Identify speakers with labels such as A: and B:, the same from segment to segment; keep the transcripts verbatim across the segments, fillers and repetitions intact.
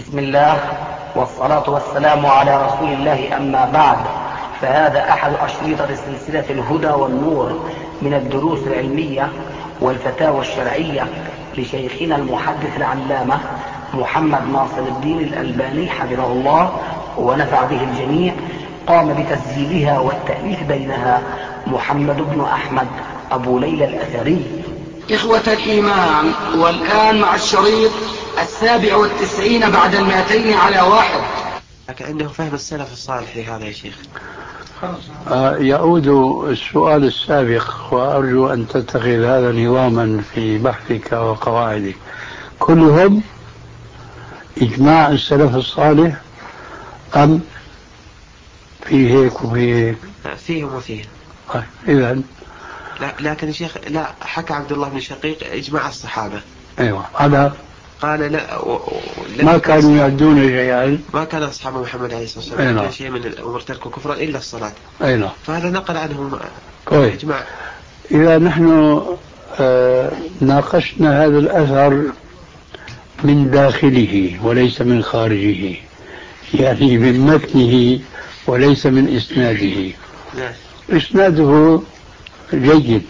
A: بسم الله والصلاة والسلام على رسول الله، أما بعد، فهذا أحد أشرطة سلسلة الهدى والنور من الدروس العلمية والفتاوى الشرعية لشيخنا المحدث العلامة محمد ناصر الدين الألباني حفظه الله ونفع به الجميع. قام بتسجيلها والتأليف بينها محمد بن أحمد أبو ليلى الأثري.
B: إخوة الإيمان، والآن مع الشريط السابع والتسعين بعد المائتين على واحد.
C: كأنه فهم السلف الصالح لهذا يا شيخ.
D: آه يعود السؤال السابق، وأرجو أن تتخذ هذا نظاما في بحثك وقواعدك. كلهم إجماع السلف الصالح أم في هيك وفي هيك؟
C: فيهم وفيهم.
D: آه إذن
C: لا، لكن يا شيخ لا، حكى عبد الله بن شقيق إجماع الصحابة.
D: أيوة، هذا
C: قال لا و... و...
D: ما كانوا يعدون شيئا،
C: ما كان أصحاب محمد عليه الصلاة والسلام يعدون شيء من الأمور تركوا كفرا إلا الصلاة.
D: أيوة.
C: فهذا نقل عنهم إجماع.
D: إذا نحن آه ناقشنا هذا الأثر من داخله وليس من خارجه، يعني من متنه وليس من إسناده.
C: نعم.
D: إسناده جيد،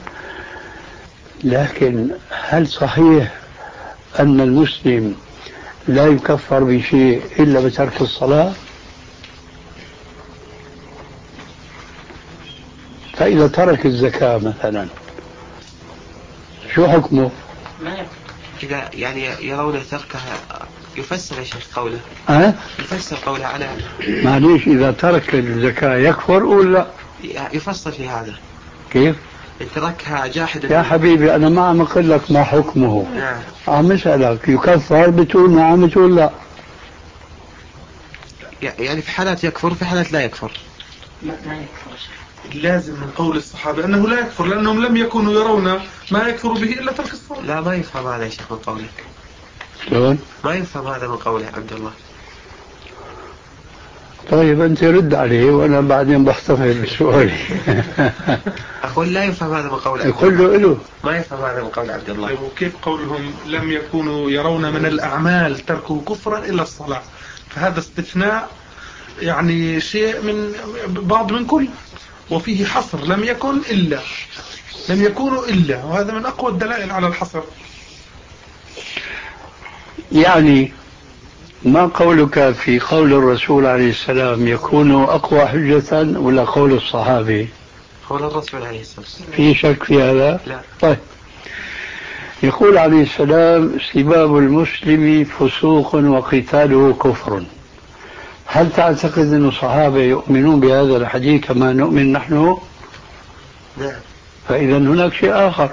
D: لكن هل صحيح أن المسلم لا يكفر بشيء إلا بترك الصلاة؟ فإذا ترك الزكاة مثلا شو حكمه؟
C: إذا يعني يرون تركها يفسر يا شيخ قوله.
D: أه؟
C: يفسر قوله على
D: معليش، إذا ترك الزكاة يكفر ولا
C: يفسر في هذا؟
D: كيف؟
C: تركها جاحدا.
D: يا حبيبي أنا ما عم أقول لك ما حكمه.
C: نعم.
D: عم أسألك يكفر، بتقول نعم بتقول لا.
C: يعني في حالات يكفر في حالات لا يكفر.
E: لا ما يكفر. لازم من قول الصحابة أنه لا يكفر، لأنهم لم يكونوا يرون ما يكفر به إلا ترك الصلاة.
C: لا، ما يفهم هذا يا شيخ من قولك.
D: شلون؟
C: ما يفهم هذا من قوله عبد الله.
D: طيب أنت رد عليه وأنا بعدين بحتفظ بسؤالي.
C: أقول لا يفهم هذا من قول عبد الله.
D: كله له.
C: ما يفهم هذا من قول عبد الله.
E: وكيف قولهم لم يكونوا يرون من الأعمال تركوا كفرا إلا الصلاة؟ فهذا استثناء، يعني شيء من بعض من كل، وفيه حصر، لم يكن إلا، لم يكونوا إلا، وهذا من أقوى الدلائل على الحصر.
D: يعني ما قولك في قول الرسول عليه السلام يكون أقوى حجة ولا قول الصحابي؟
C: قول الرسول عليه السلام.
D: في شك في هذا؟
C: لا.
D: طيب، يقول عليه السلام سباب المسلم فسوق وقتاله كفر. هل تعتقد أن الصحابة يؤمنون بهذا الحديث كما نؤمن نحن؟
C: نعم.
D: فإذا هناك شيء آخر.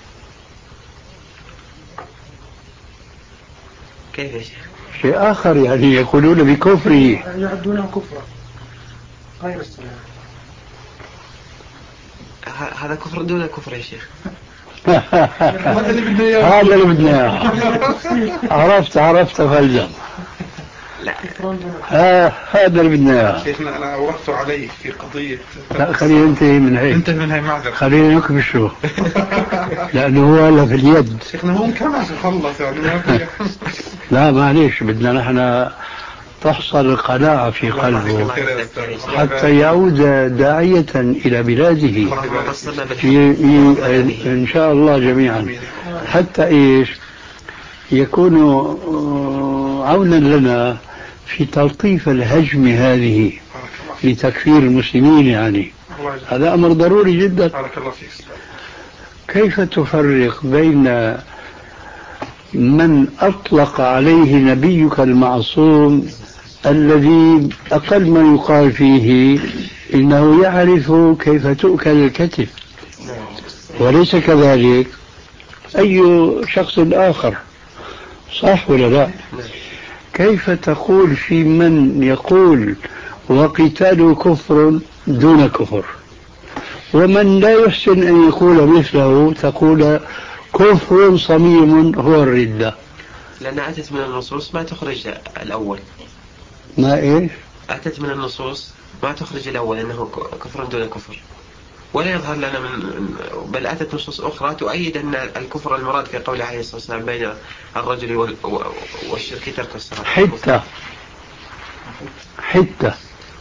C: كيف يا شيخ؟
D: شيء آخر، يعني يقولون بكفره،
E: يعدونه كفرا غير الصلاة.
C: هذا كفر دون كفر يا شيخ.
D: هذا اللي بدنا اياه. هذا اللي بدنا اياه. عرفت عرفت فالجم.
C: لا.
D: آه هذا اللي بدنا اياه.
E: شيخنا أنا أوردت عليك في قضية.
D: لا خلينا ننتهي من هيك.
E: انتهي من هاي معذرة.
D: خلينا نكبشه. لأنه هو هلا في اليد.
E: شيخنا هو كمان خلص يعني ما في.
D: لا معليش، بدنا نحن تحصل القناعة في قلبه حتى يعود داعية إلى بلاده إن شاء الله جميعا، حتى إيش يكون عونا لنا في تلطيف الهجم هذه لتكفير المسلمين. يعني هذا أمر ضروري جدا. كيف تفرق بين من أطلق عليه نبيك المعصوم الذي أقل ما يقال فيه إنه يعرف كيف تؤكل الكتف، وليس كذلك أي شخص آخر، صح ولا لا؟ كيف تقول في من يقول وقتال كفر دون كفر، ومن لا يحسن أن يقول مثله تقول كفر صميم هو الردة؟
C: لأن أتت من النصوص ما تخرج الأول.
D: ما إيش؟
C: أتت من النصوص ما تخرج الأول أنه كفر دون كفر. ولا يظهر لنا من، بل أتت نصوص أخرى تؤيد أن الكفر المراد في قوله عليه الصلاة والسلام بين الرجل والشرك ترك الصلاة.
D: حتى حتى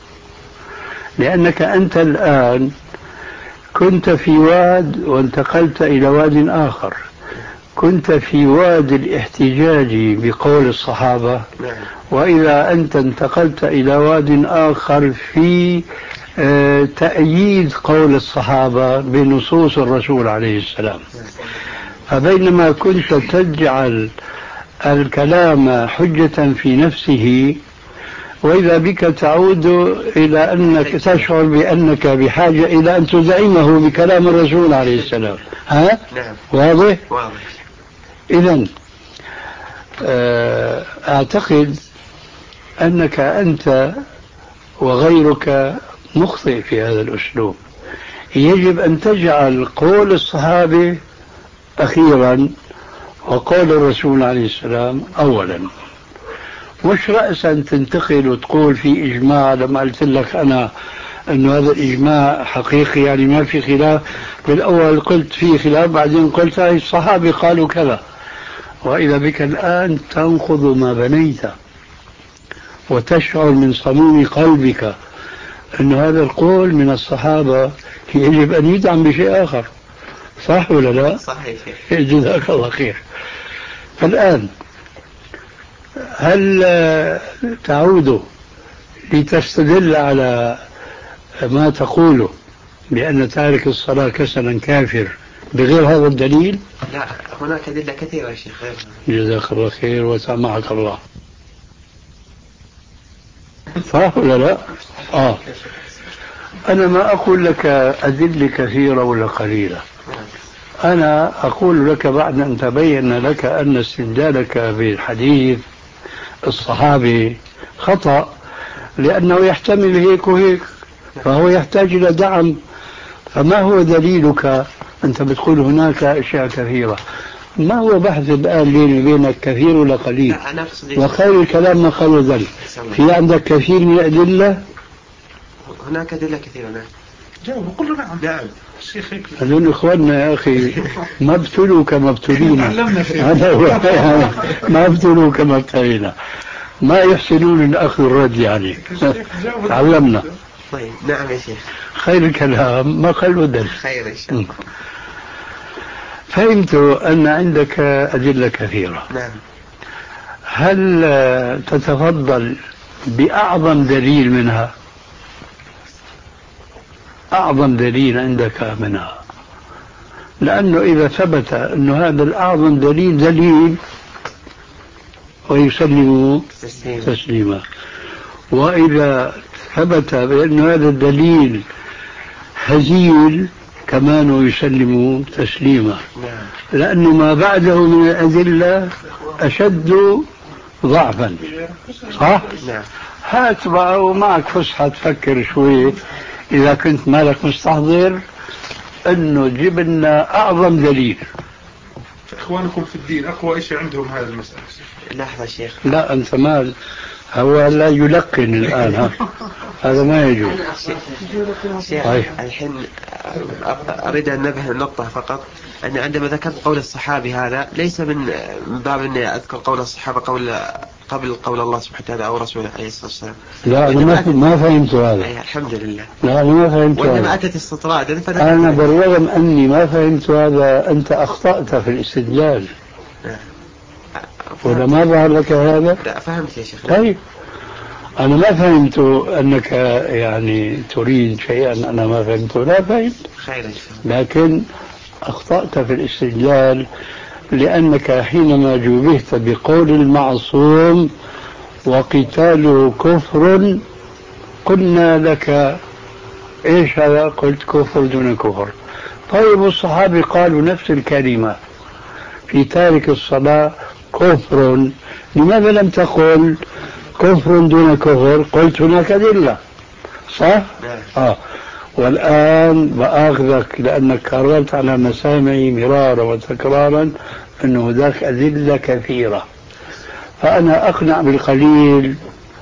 D: لأنك أنت الآن كنت في واد وانتقلت إلى واد آخر، كنت في واد الاحتجاج بقول الصحابة، وإذا أنت انتقلت إلى واد آخر في تأييد قول الصحابة بنصوص الرسول عليه السلام. فبينما كنت تجعل الكلام حجة في نفسه، وإذا بك تعود إلى أنك تشعر بأنك بحاجة إلى أن تزعمه بكلام الرسول عليه السلام. ها؟
C: نعم.
D: واضح؟
C: واضح.
D: إذن أعتقد أنك أنت وغيرك مخطئ في هذا الأسلوب. يجب أن تجعل قول الصحابة أخيرا وقول الرسول عليه السلام أولا، مش رأسا تنتقل وتقول في إجماع. لما قلت لك أنا أنه هذا الإجماع حقيقي يعني ما في خلاف، بالأول قلت في خلاف، بعدين قلت هاي الصحابة قالوا كذا، وإذا بك الآن تنقض ما بنيت وتشعر من صميم قلبك أن هذا القول من الصحابة يجب أن يدعم بشيء آخر. صح ولا لا؟
C: صحيح.
D: جزاك الله خير. فالآن هل تعود لتستدل على ما تقوله بأن تارك الصلاة كسلا كافر بغير هذا الدليل؟
C: لا، هناك أدلة كثيرة يا شيخ.
D: جزاك الله خير وسامحك الله. صح ولا لا؟ آه. أنا ما أقول لك أدلة كثيرة ولا قليلة، أنا أقول لك بعد أن تبين لك أن استدلالك بالحديث الصحابي خطأ، لأنه يحتمل هيك وهيك، فهو يحتاج إلى دعم. فما هو دليلك؟ أنت بتقول هناك أشياء كثيرة. ما هو بحث الآن بيني وبينك كثير ولا قليل؟ وخير الكلام ما قالوا ذلك. في عندك كثير من الأدلة؟
C: هناك أدلة كثيرة. نعم.
E: جاوب قل له نعم. نعم. الشيخ
D: هذول إخواننا يا أخي ما ابتلوا كما ابتلينا. هذا هو ما ابتلوا كما ابتلينا، ما يحسنون الأخذ الرد يعني. تعلمنا.
C: طيب. نعم يا شيخ.
D: خير الكلام ما قالوا ذلك.
C: خير إن شاء الله.
D: فهمت أن عندك أدلة كثيرة.
C: نعم.
D: هل تتفضل بأعظم دليل منها؟ أعظم دليل عندك منها، لأنه إذا ثبت أن هذا الأعظم دليل دليل ويسلم تسليما، وإذا ثبت بأن هذا الدليل هزيل كمان يسلم تسليما، لأنه ما بعده من الأدلة أشد ضعفا. صح؟
C: نعم.
D: هات بقى ومعك فسحة تفكر شوي إذا كنت مالك مستحضر أنه جيب لنا أعظم دليل.
E: إخوانكم في الدين أقوى شيء عندهم هذا المسألة.
C: لحظة شيخ.
D: لا أنت مال هو لا يلقن الآن. ها؟ هذا ما يجوز.
C: شيخ الحين أريد أن نبه النقطة فقط، أن عندما ذكرت قول الصحابي هذا ليس من باب أني أذكر قول الصحابة قول قبل قول الله سبحانه وتعالى أو رسوله عليه الصلاة والسلام.
D: لا أنا ما ما فهمت هذا.
C: الحمد لله.
D: لا أنا ما فهمت هذا.
C: وإنما أتت استطرادا.
D: أنا بالرغم أني ما فهمت هذا أنت أخطأت في الاستدلال. ولا ما ظهر لك هذا؟
C: لا فهمت يا شيخ.
D: طيب أنا ما فهمت أنك يعني تريد شيئا أنا ما فهمته. لا فهمت.
C: خير إن شاء الله.
D: لكن أخطأت في الاستدلال، لأنك حينما جوبهت بقول المعصوم وقتاله كفر قلنا لك إيش هذا؟ قلت كفر دون كفر. طيب الصحابة قالوا نفس الكلمة في تارك الصلاة كفر، لماذا لم تقل كفر دون كفر؟ قلت هناك أدلة. صح؟ آه. والآن بآخذك لأنك كررت على مسامعي مرارا وتكرارا أن هناك أدلة كثيرة، فأنا أقنع بالقليل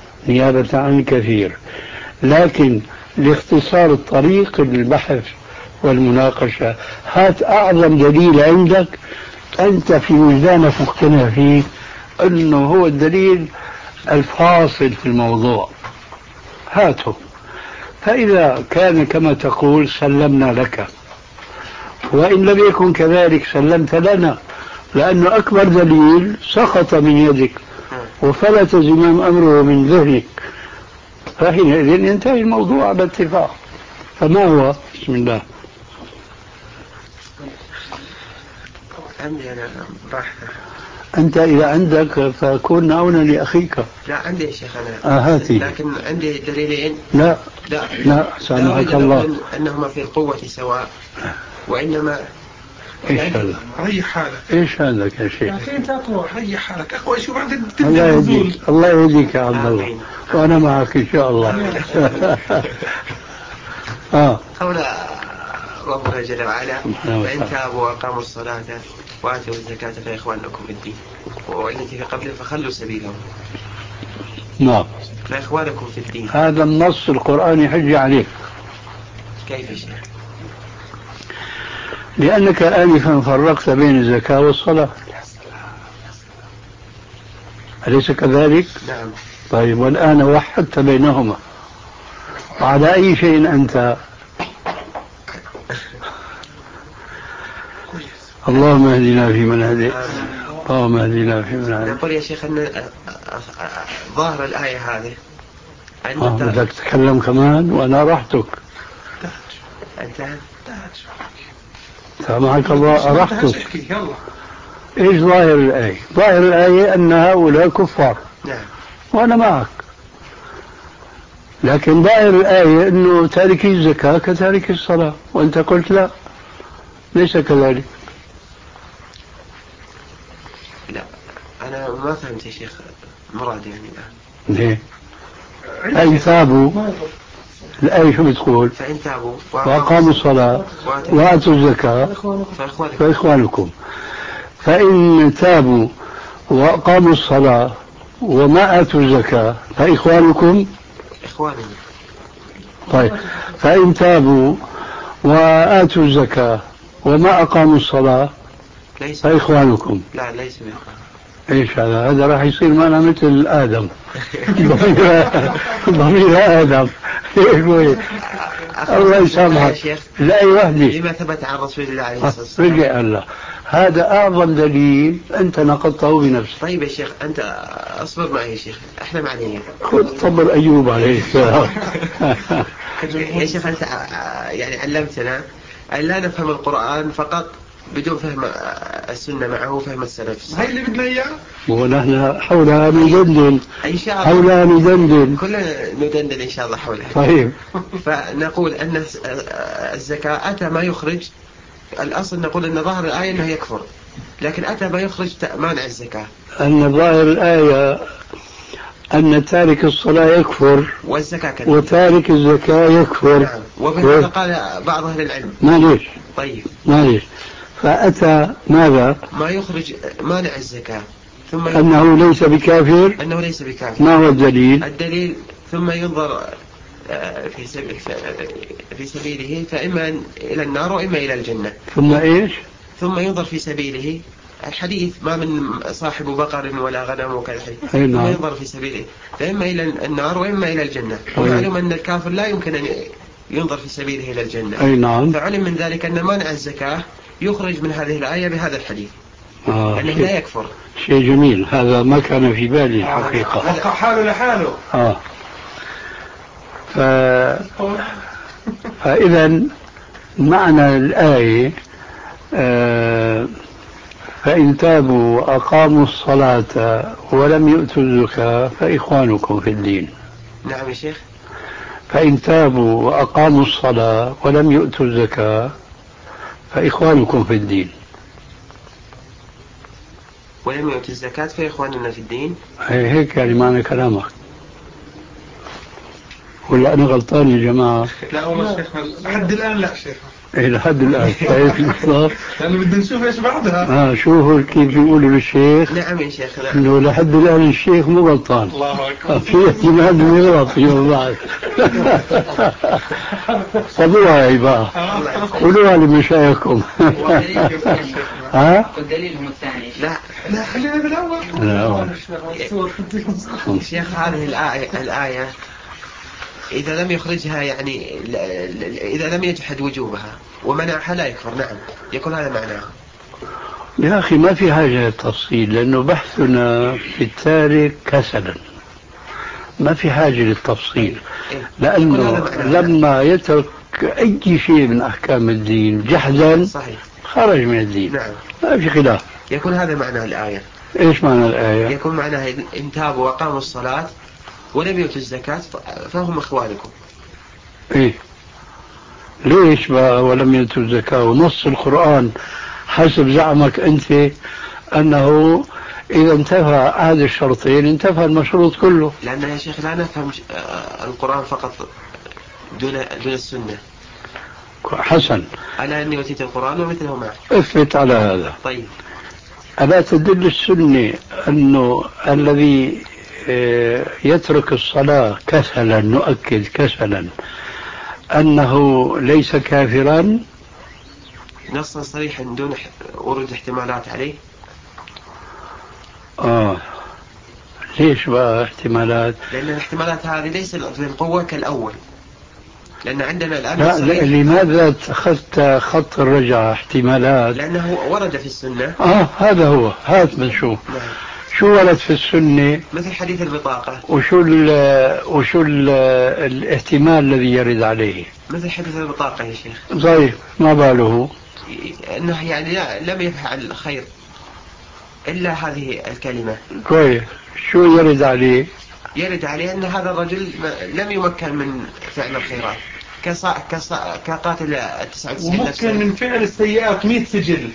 D: نيابة عن الكثير. لكن لاختصار الطريق البحث والمناقشة. هات أعظم دليل عندك أنت في وجدانك مقتنع فيه أنه هو الدليل الفاصل في الموضوع، هاته. فإذا كان كما تقول سلمنا لك، وإن لم يكن كذلك سلمت لنا، لأنه أكبر دليل سقط من يدك وفلت زمام أمره من ذهنك، فحينئذ ينتهي الموضوع على اتفاق. فما هو؟ بسم الله.
C: عندي أنا بحث.
D: أنت إذا عندك فكن عونا لأخيك.
C: لا عندي يا شيخ أنا.
D: آه هاتي.
C: لكن عندي دليلين.
D: لا
C: لا
D: لا سامحك الله.
C: أنهما في القوة سواء، وإنما
D: إيش هذا؟
E: ريح حالك.
D: إيش هذا يا شيخ؟
E: أنت تروح ريح حالك أخوي، شوف عندك
D: الله
E: تبدأ نزول.
D: يهديك، الله يهديك يا عبد الله، وأنا معك إن شاء الله. آه.
C: قول ربنا جل وعلا: فإن تابوا وأقاموا الصلاة وآتوا الزكاة فإخوانكم في الدين، والتي في قبله فخلوا سبيلهم.
D: نعم.
C: فإخوانكم في الدين.
D: هذا النص القرآني حجة عليك.
C: كيف يا شيخ؟
D: لأنك آنفا فرقت بين الزكاة والصلاة، أليس كذلك؟
C: نعم.
D: طيب، والآن وحدت بينهما، وعلى أي شيء أنت؟ اللهم اهدنا فيمن هديت، اللهم اهدنا فيمن هديت.
C: نقول يا شيخ أن ظاهر الآية هذه
D: آه بدك تتكلم كمان وأنا راحتك.
C: انتهى.
D: سامحك الله أرحتك. إيش ظاهر الآية؟ ظاهر الآية أن هؤلاء كفار.
C: نعم.
D: وأنا معك، لكن ظاهر الآية أنه تاركي الزكاة كتارك الصلاة، وأنت قلت لا، ليس كذلك.
C: لا أنا ما فهمت يا شيخ مراد يعني الآن.
D: ليه؟ فإن تابوا، الآية شو بتقول؟
C: فإن تابوا
D: وأقاموا الصلاة وآتوا الزكاة فإخوانكم. فإن تابوا وأقاموا الصلاة وما آتوا الزكاة فإخوانكم
C: إخواننا.
D: طيب، فإن تابوا وآتوا الزكاة وما أقاموا الصلاة فإخوانكم.
C: لا ليس بإخوان.
D: إيش هذا؟ هذا راح يصير معنا مثل آدم. ضمير آدم. الله يسامحك. لا يوهدي.
C: لما ثبت عن رسول الله عليه الصلاة والسلام.
D: رجع الله. هذا أعظم دليل أنت نقضته بنفسك.
C: طيب يا شيخ أنت أصبر معي يا شيخ، أحلم علي.
D: خذ صبر أيوب عليه السلام.
C: يا شيخ أنت يعني علمتنا أن لا نفهم القرآن فقط بدون فهم السنة معه فهم السلف.
E: هاي اللي بدنا إياه.
D: ونحن حولها ندندن.
C: إن شاء الله.
D: حولها ندندن.
C: كلنا ندندن إن شاء الله حولها.
D: طيب.
C: فنقول أن الزكاة أتى ما يخرج، الأصل نقول أن ظاهر الآية أنه يكفر، لكن أتى ما يخرج مانع الزكاة.
D: أن ظاهر الآية أن تارك الصلاة يكفر
C: والزكاة كذلك،
D: وتارك الزكاة يكفر.
C: نعم. وبهذا قال بعض أهل العلم.
D: معليش.
C: طيب
D: معليش. فأتى ماذا؟
C: ما يخرج مانع الزكاة، ثم
D: أنه ليس بكافر.
C: أنه ليس بكافر.
D: ما هو الدليل؟
C: الدليل ثم ينظر في سبيل في سبيله فإما إلى النار وإما إلى الجنة.
D: ثم إيش؟
C: ثم ينظر في سبيله، الحديث ما من صاحب بقر ولا غنم وكذا حديث.
D: ثم
C: ينظر في سبيله فإما إلى النار وإما إلى الجنة. ومعلوم أن الكافر لا يمكن أن ينظر في سبيله إلى الجنة.
D: أي نعم.
C: فعلم من ذلك أن مانع الزكاة يخرج من هذه الآية بهذا الحديث.
D: آه
C: أنه لا يكفر.
D: شيء جميل، هذا ما كان في بالي الحقيقة.
E: وقع حاله لحاله.
D: آه. ف... فإذا معنى الآية آه فإن تابوا وأقاموا الصلاة ولم يؤتوا الزكاة فإخوانكم في الدين.
C: نعم يا شيخ.
D: فإن تابوا وأقاموا الصلاة ولم يؤتوا الزكاة فإخوانكم في الدين.
C: ولم يؤتوا الزكاة فإخواننا في الدين.
D: هيك يعني معنى كلامك. ولا أنا غلطان يا جماعة؟
E: لا والله شيخنا لحد الآن لا شيخنا.
D: إيه لحد الآن شايف الإصلاح؟
E: لأنه بدنا نشوف إيش بعدها.
D: آه شوفوا كيف بيقولوا للشيخ.
C: نعم يا شيخ. نعم.
D: إنه لحد الآن الشيخ مو غلطان.
E: الله أكبر.
D: في احتمال إنه يغلط فيما بعد. خذوها يا عباد. قولوها لمشايخكم. ها؟
B: والدليلهم الثاني.
C: لا
E: لا خلينا بالأول.
D: لا.
C: شيخ هذه الآية, الآية إذا لم يخرجها يعني إذا لم يجحد وجوبها ومنعها لا يكفر. نعم يكون هذا معناها.
D: يا أخي ما في حاجة للتفصيل لأنه بحثنا في التارك كسلا، ما في حاجة للتفصيل لأنه لما يترك أي شيء من أحكام الدين جحدا
C: صحيح
D: خرج من الدين.
C: نعم.
D: ما في خلاف.
C: يكون هذا معنى الآية.
D: إيش معنى الآية؟
C: يكون معناها إن تابوا وقاموا الصلاة ولم يؤتوا الزكاة فهم إخوانكم.
D: إيه ليش بقى ولم يؤتوا الزكاة؟ ونص القرآن حسب زعمك أنت أنه إذا انتفى هذا الشرطين انتفى المشروط كله.
C: لأن يا شيخ لا نفهم القرآن فقط دون دون السنة.
D: حسن.
C: ألا أني أوتيت القرآن ومثله معه.
D: اثبت على هذا.
C: طيب.
D: ألا تدل السنة أنه الذي يترك الصلاة كسلا، نؤكد كسلا، أنه ليس كافرا؟
C: نصا صريحا دون ورود احتمالات عليه.
D: آه ليش بقى احتمالات؟
C: لأن الاحتمالات هذه ليست بالقوة كالأول. لأن عندنا الآن
D: لا لا لماذا اتخذت خط الرجعة احتمالات؟
C: لأنه ورد في السنة.
D: آه هذا هو. هات بنشوف. نعم. شو ورد في السنة؟
C: مثل حديث البطاقة.
D: وشو ال وشو ال الاحتمال الذي يرد عليه؟
C: مثل حديث البطاقة يا شيخ.
D: طيب ما باله؟
C: أنه يعني لا لم يفعل خير إلا هذه الكلمة.
D: كويس. شو يرد عليه؟
C: يرد عليه أن هذا الرجل لم يمكن من فعل الخيرات كصا... كصا... كقاتل التسعة وتسعين
E: وممكن من فعل السيئات مئة سجل.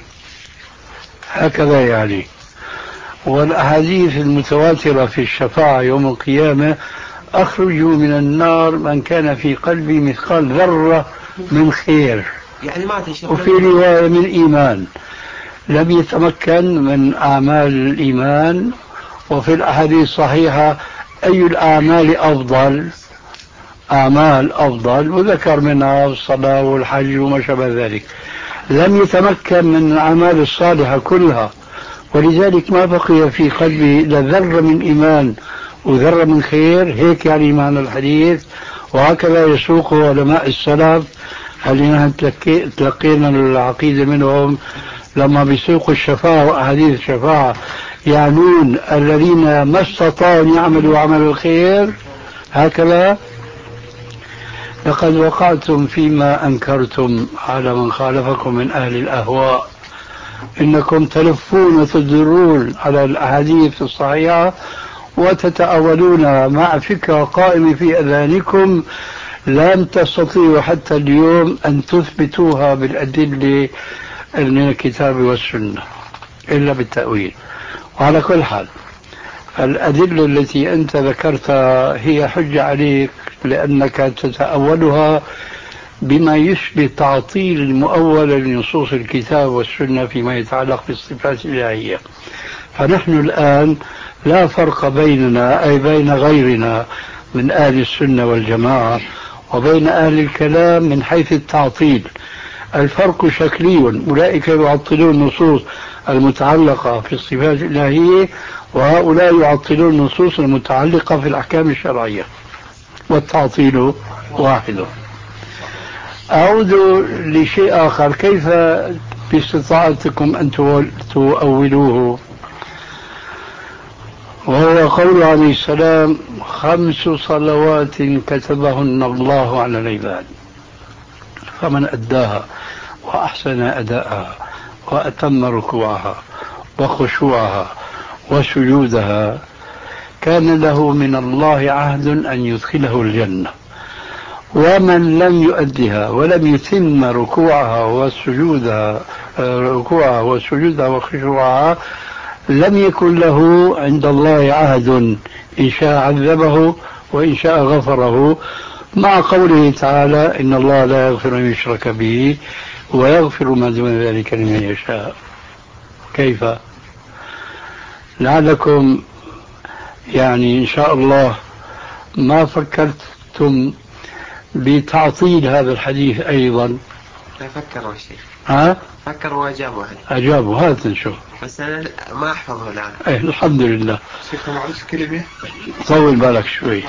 D: هكذا يعني. والأحاديث المتواترة في الشفاعة يوم القيامة أخرجوا من النار من كان في قلبي مثقال ذرة من خير،
C: يعني ما تشرب.
D: وفي رواية من إيمان لم يتمكن من أعمال الإيمان. وفي الأحاديث الصحيحة أي الأعمال أفضل؟ أعمال أفضل وذكر منها الصلاة والحج وما شابه ذلك. لم يتمكن من الأعمال الصالحة كلها، ولذلك ما بقي في قلبه إلا ذرة من إيمان وذرة من خير. هيك يعني معنى الحديث. وهكذا يسوقه علماء السلف اللي تلقينا العقيدة منهم لما بيسوقوا الشفاعة وأحاديث الشفاعة، يعنون الذين ما استطاعوا أن يعملوا عمل الخير. هكذا لقد وقعتم فيما أنكرتم على من خالفكم من أهل الأهواء، إنكم تلفون وتدرون على الأحاديث الصحيحة وتتأولون مع فكرة قائمة في أذهانكم لم تستطيعوا حتى اليوم أن تثبتوها بالأدلة من الكتاب والسنة إلا بالتأويل. وعلى كل حال الأدلة التي أنت ذكرتها هي حجة عليك لأنك تتأولها بما يشبه تعطيل المؤول لنصوص الكتاب والسنة فيما يتعلق بالصفات الإلهية. فنحن الآن لا فرق بيننا أي بين غيرنا من أهل السنة والجماعة وبين أهل الكلام من حيث التعطيل. الفرق شكلي، أولئك يعطلون النصوص المتعلقة في الصفات الإلهية وهؤلاء يعطلون النصوص المتعلقة في الأحكام الشرعية، والتعطيل واحد. أعود لشيء آخر. كيف باستطاعتكم أن تؤولوه؟ وهو قول عليه السلام: خمس صلوات كتبهن الله على العباد، فمن أداها وأحسن أداءها وأتم ركوعها وخشوعها وسجودها كان له من الله عهد أن يدخله الجنة. ومن لم يؤدها ولم يتم ركوعها وسجودها ركوعها وسجودها وخشوعها لم يكن له عند الله عهد، إن شاء عذبه وإن شاء غفره. مع قوله تعالى إن الله لا يغفر أن يشرك به ويغفر ما دون ذلك لمن يشاء. كيف؟ لعلكم يعني إن شاء الله ما فكرتم بتعطيل هذا الحديث أيضا.
C: لا فكروا الشيخ.
D: ها؟
C: فكروا وأجابوا.
D: أجابوا هذا نشوف.
C: بس أنا ما أحفظه الآن.
D: أيه الحمد لله.
E: شيخ معلش كلمة.
D: طول بالك شوي.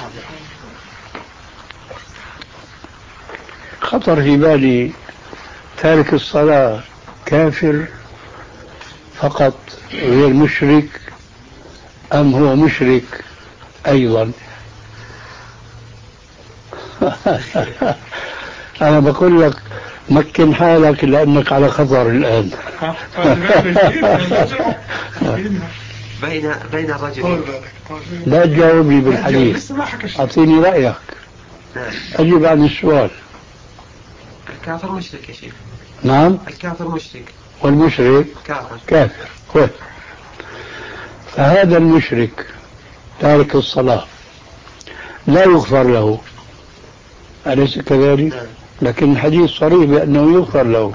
D: خطر في بالي تارك الصلاة كافر فقط غير مشرك أم هو مشرك أيضا؟ أنا بقول لك مكن حالك لأنك على خطر الآن.
C: بين بين الرجل.
D: لا تجاوبني بالحديث، أعطيني رأيك. أجب عن السؤال.
C: الكافر مشرك يا شيخ.
D: نعم.
C: الكافر مشرك.
D: والمشرك
C: كافر.
D: كافر. كويس. فهذا المشرك تارك الصلاة لا يغفر له، أليس كذلك؟ نعم. لكن الحديث صريح بأنه يغفر له.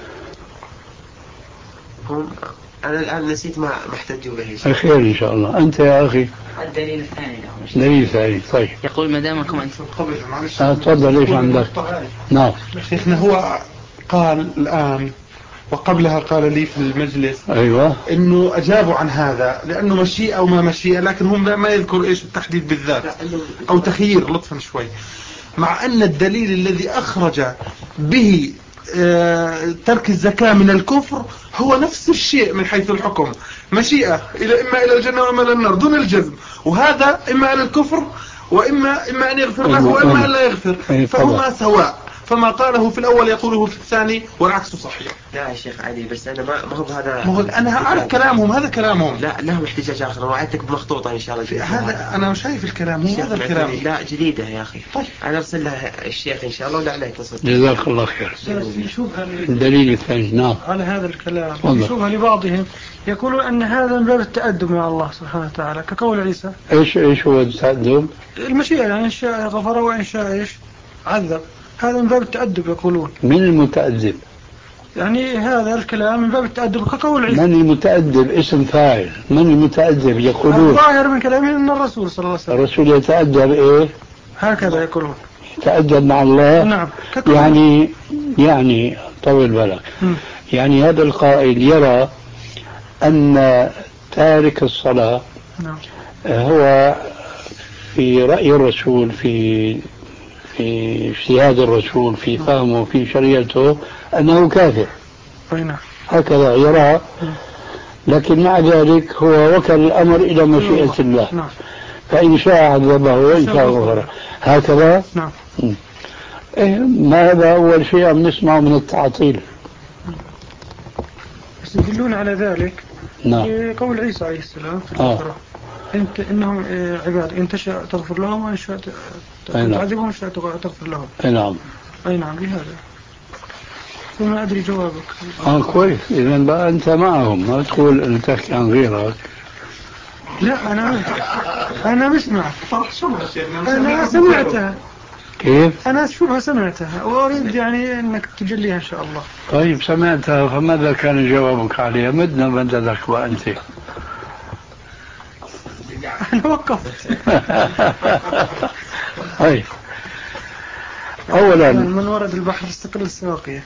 C: هم أنا الآن نسيت ما محتاج به.
D: الخير إن شاء الله. أنت يا أخي
A: الدليل الثاني.
D: الدليل الثاني. طيب
A: يقول ما دامكم أنتم
E: قبل معلش.
D: تفضل إيش عندك؟ نعم.
E: شيخنا هو قال الآن وقبلها قال لي في المجلس
D: أيوة
E: إنه أجابوا عن هذا لأنه مشيئة وما مشيئة، لكن هم ما يذكر إيش التحديد بالذات أو تخيير لطفا شوي، مع أن الدليل الذي أخرج به آه ترك الزكاة من الكفر هو نفس الشيء من حيث الحكم، مشيئة إلى إما إلى الجنة وإما إلى النار دون الجزم، وهذا إما إلى الكفر وإما إما أن يغفر له وإما أن لا يغفر، فهما سواء، فما قاله في الأول يقوله في الثاني والعكس صحيح.
C: لا يا شيخ علي بس أنا ما ما هو هذا.
E: ما هو أنا أعرف كلامهم، هذا كلامهم.
C: لا لهم احتجاج آخر، وعدتك بمخطوطة إن شاء الله.
E: هذا أنا شايف الكلام هو هذا الكلام.
C: لا جديدة يا أخي. طيب أنا أرسل لها الشيخ إن شاء الله ولا عليه تصل.
D: جزاك الله خير. الدليل الثاني. نعم.
F: على هذا الكلام يشوفها لبعضهم يقولون أن هذا من باب التأدب مع الله سبحانه وتعالى كقول عيسى.
D: إيش إيش هو التأدب؟
F: المشيئة يعني إن شاء غفر وإن شاء إيش عذب، هذا من باب التأدب يقولون.
D: من المتأدب؟
F: يعني هذا الكلام من باب التأدب كقول عيسى.
D: من المتأدب اسم فاعل، من المتأدب يقولون.
F: الظاهر من كلامهم أن الرسول صلى الله عليه وسلم.
D: الرسول يتأدب إيه؟
F: هكذا يقولون.
D: يتأدب مع الله.
F: نعم.
D: يعني يعني طول بالك. م. يعني هذا القائل يرى أن تارك الصلاة
F: نعم.
D: هو في رأي الرسول في في اجتهاد الرسول في فهمه في شريعته أنه كافر.
F: نعم.
D: هكذا يرى، لكن مع ذلك هو وكل الأمر إلى مشيئة الله.
F: نعم.
D: فإن شاء عذبه وإن شاء غفره. هكذا.
F: نعم.
D: إيه ما هذا أول شيء عم نسمعه من التعطيل.
F: بس يدلون على ذلك.
D: نعم.
F: قول عيسى عليه السلام في
D: آه.
F: الآخرة انت انهم عباد ان تشاء تغفر لهم وان شاء تعذبهم وان شاء تغفر لهم.
D: اي نعم.
F: اي نعم بهذا. فما ادري جوابك.
D: اه كويس، اذا بقى انت معهم، ما تقول ان تحكي عن غيرك.
F: لا انا انا بسمع. انا سمعتها.
D: كيف؟
F: انا شبه سمعتها واريد يعني انك تجليها ان شاء الله.
D: طيب سمعتها، فماذا كان جوابك عليها؟ مدنا مددك وانت.
F: أنا وقفت.
D: أي أولا
F: من ورد البحر استقل السواقية.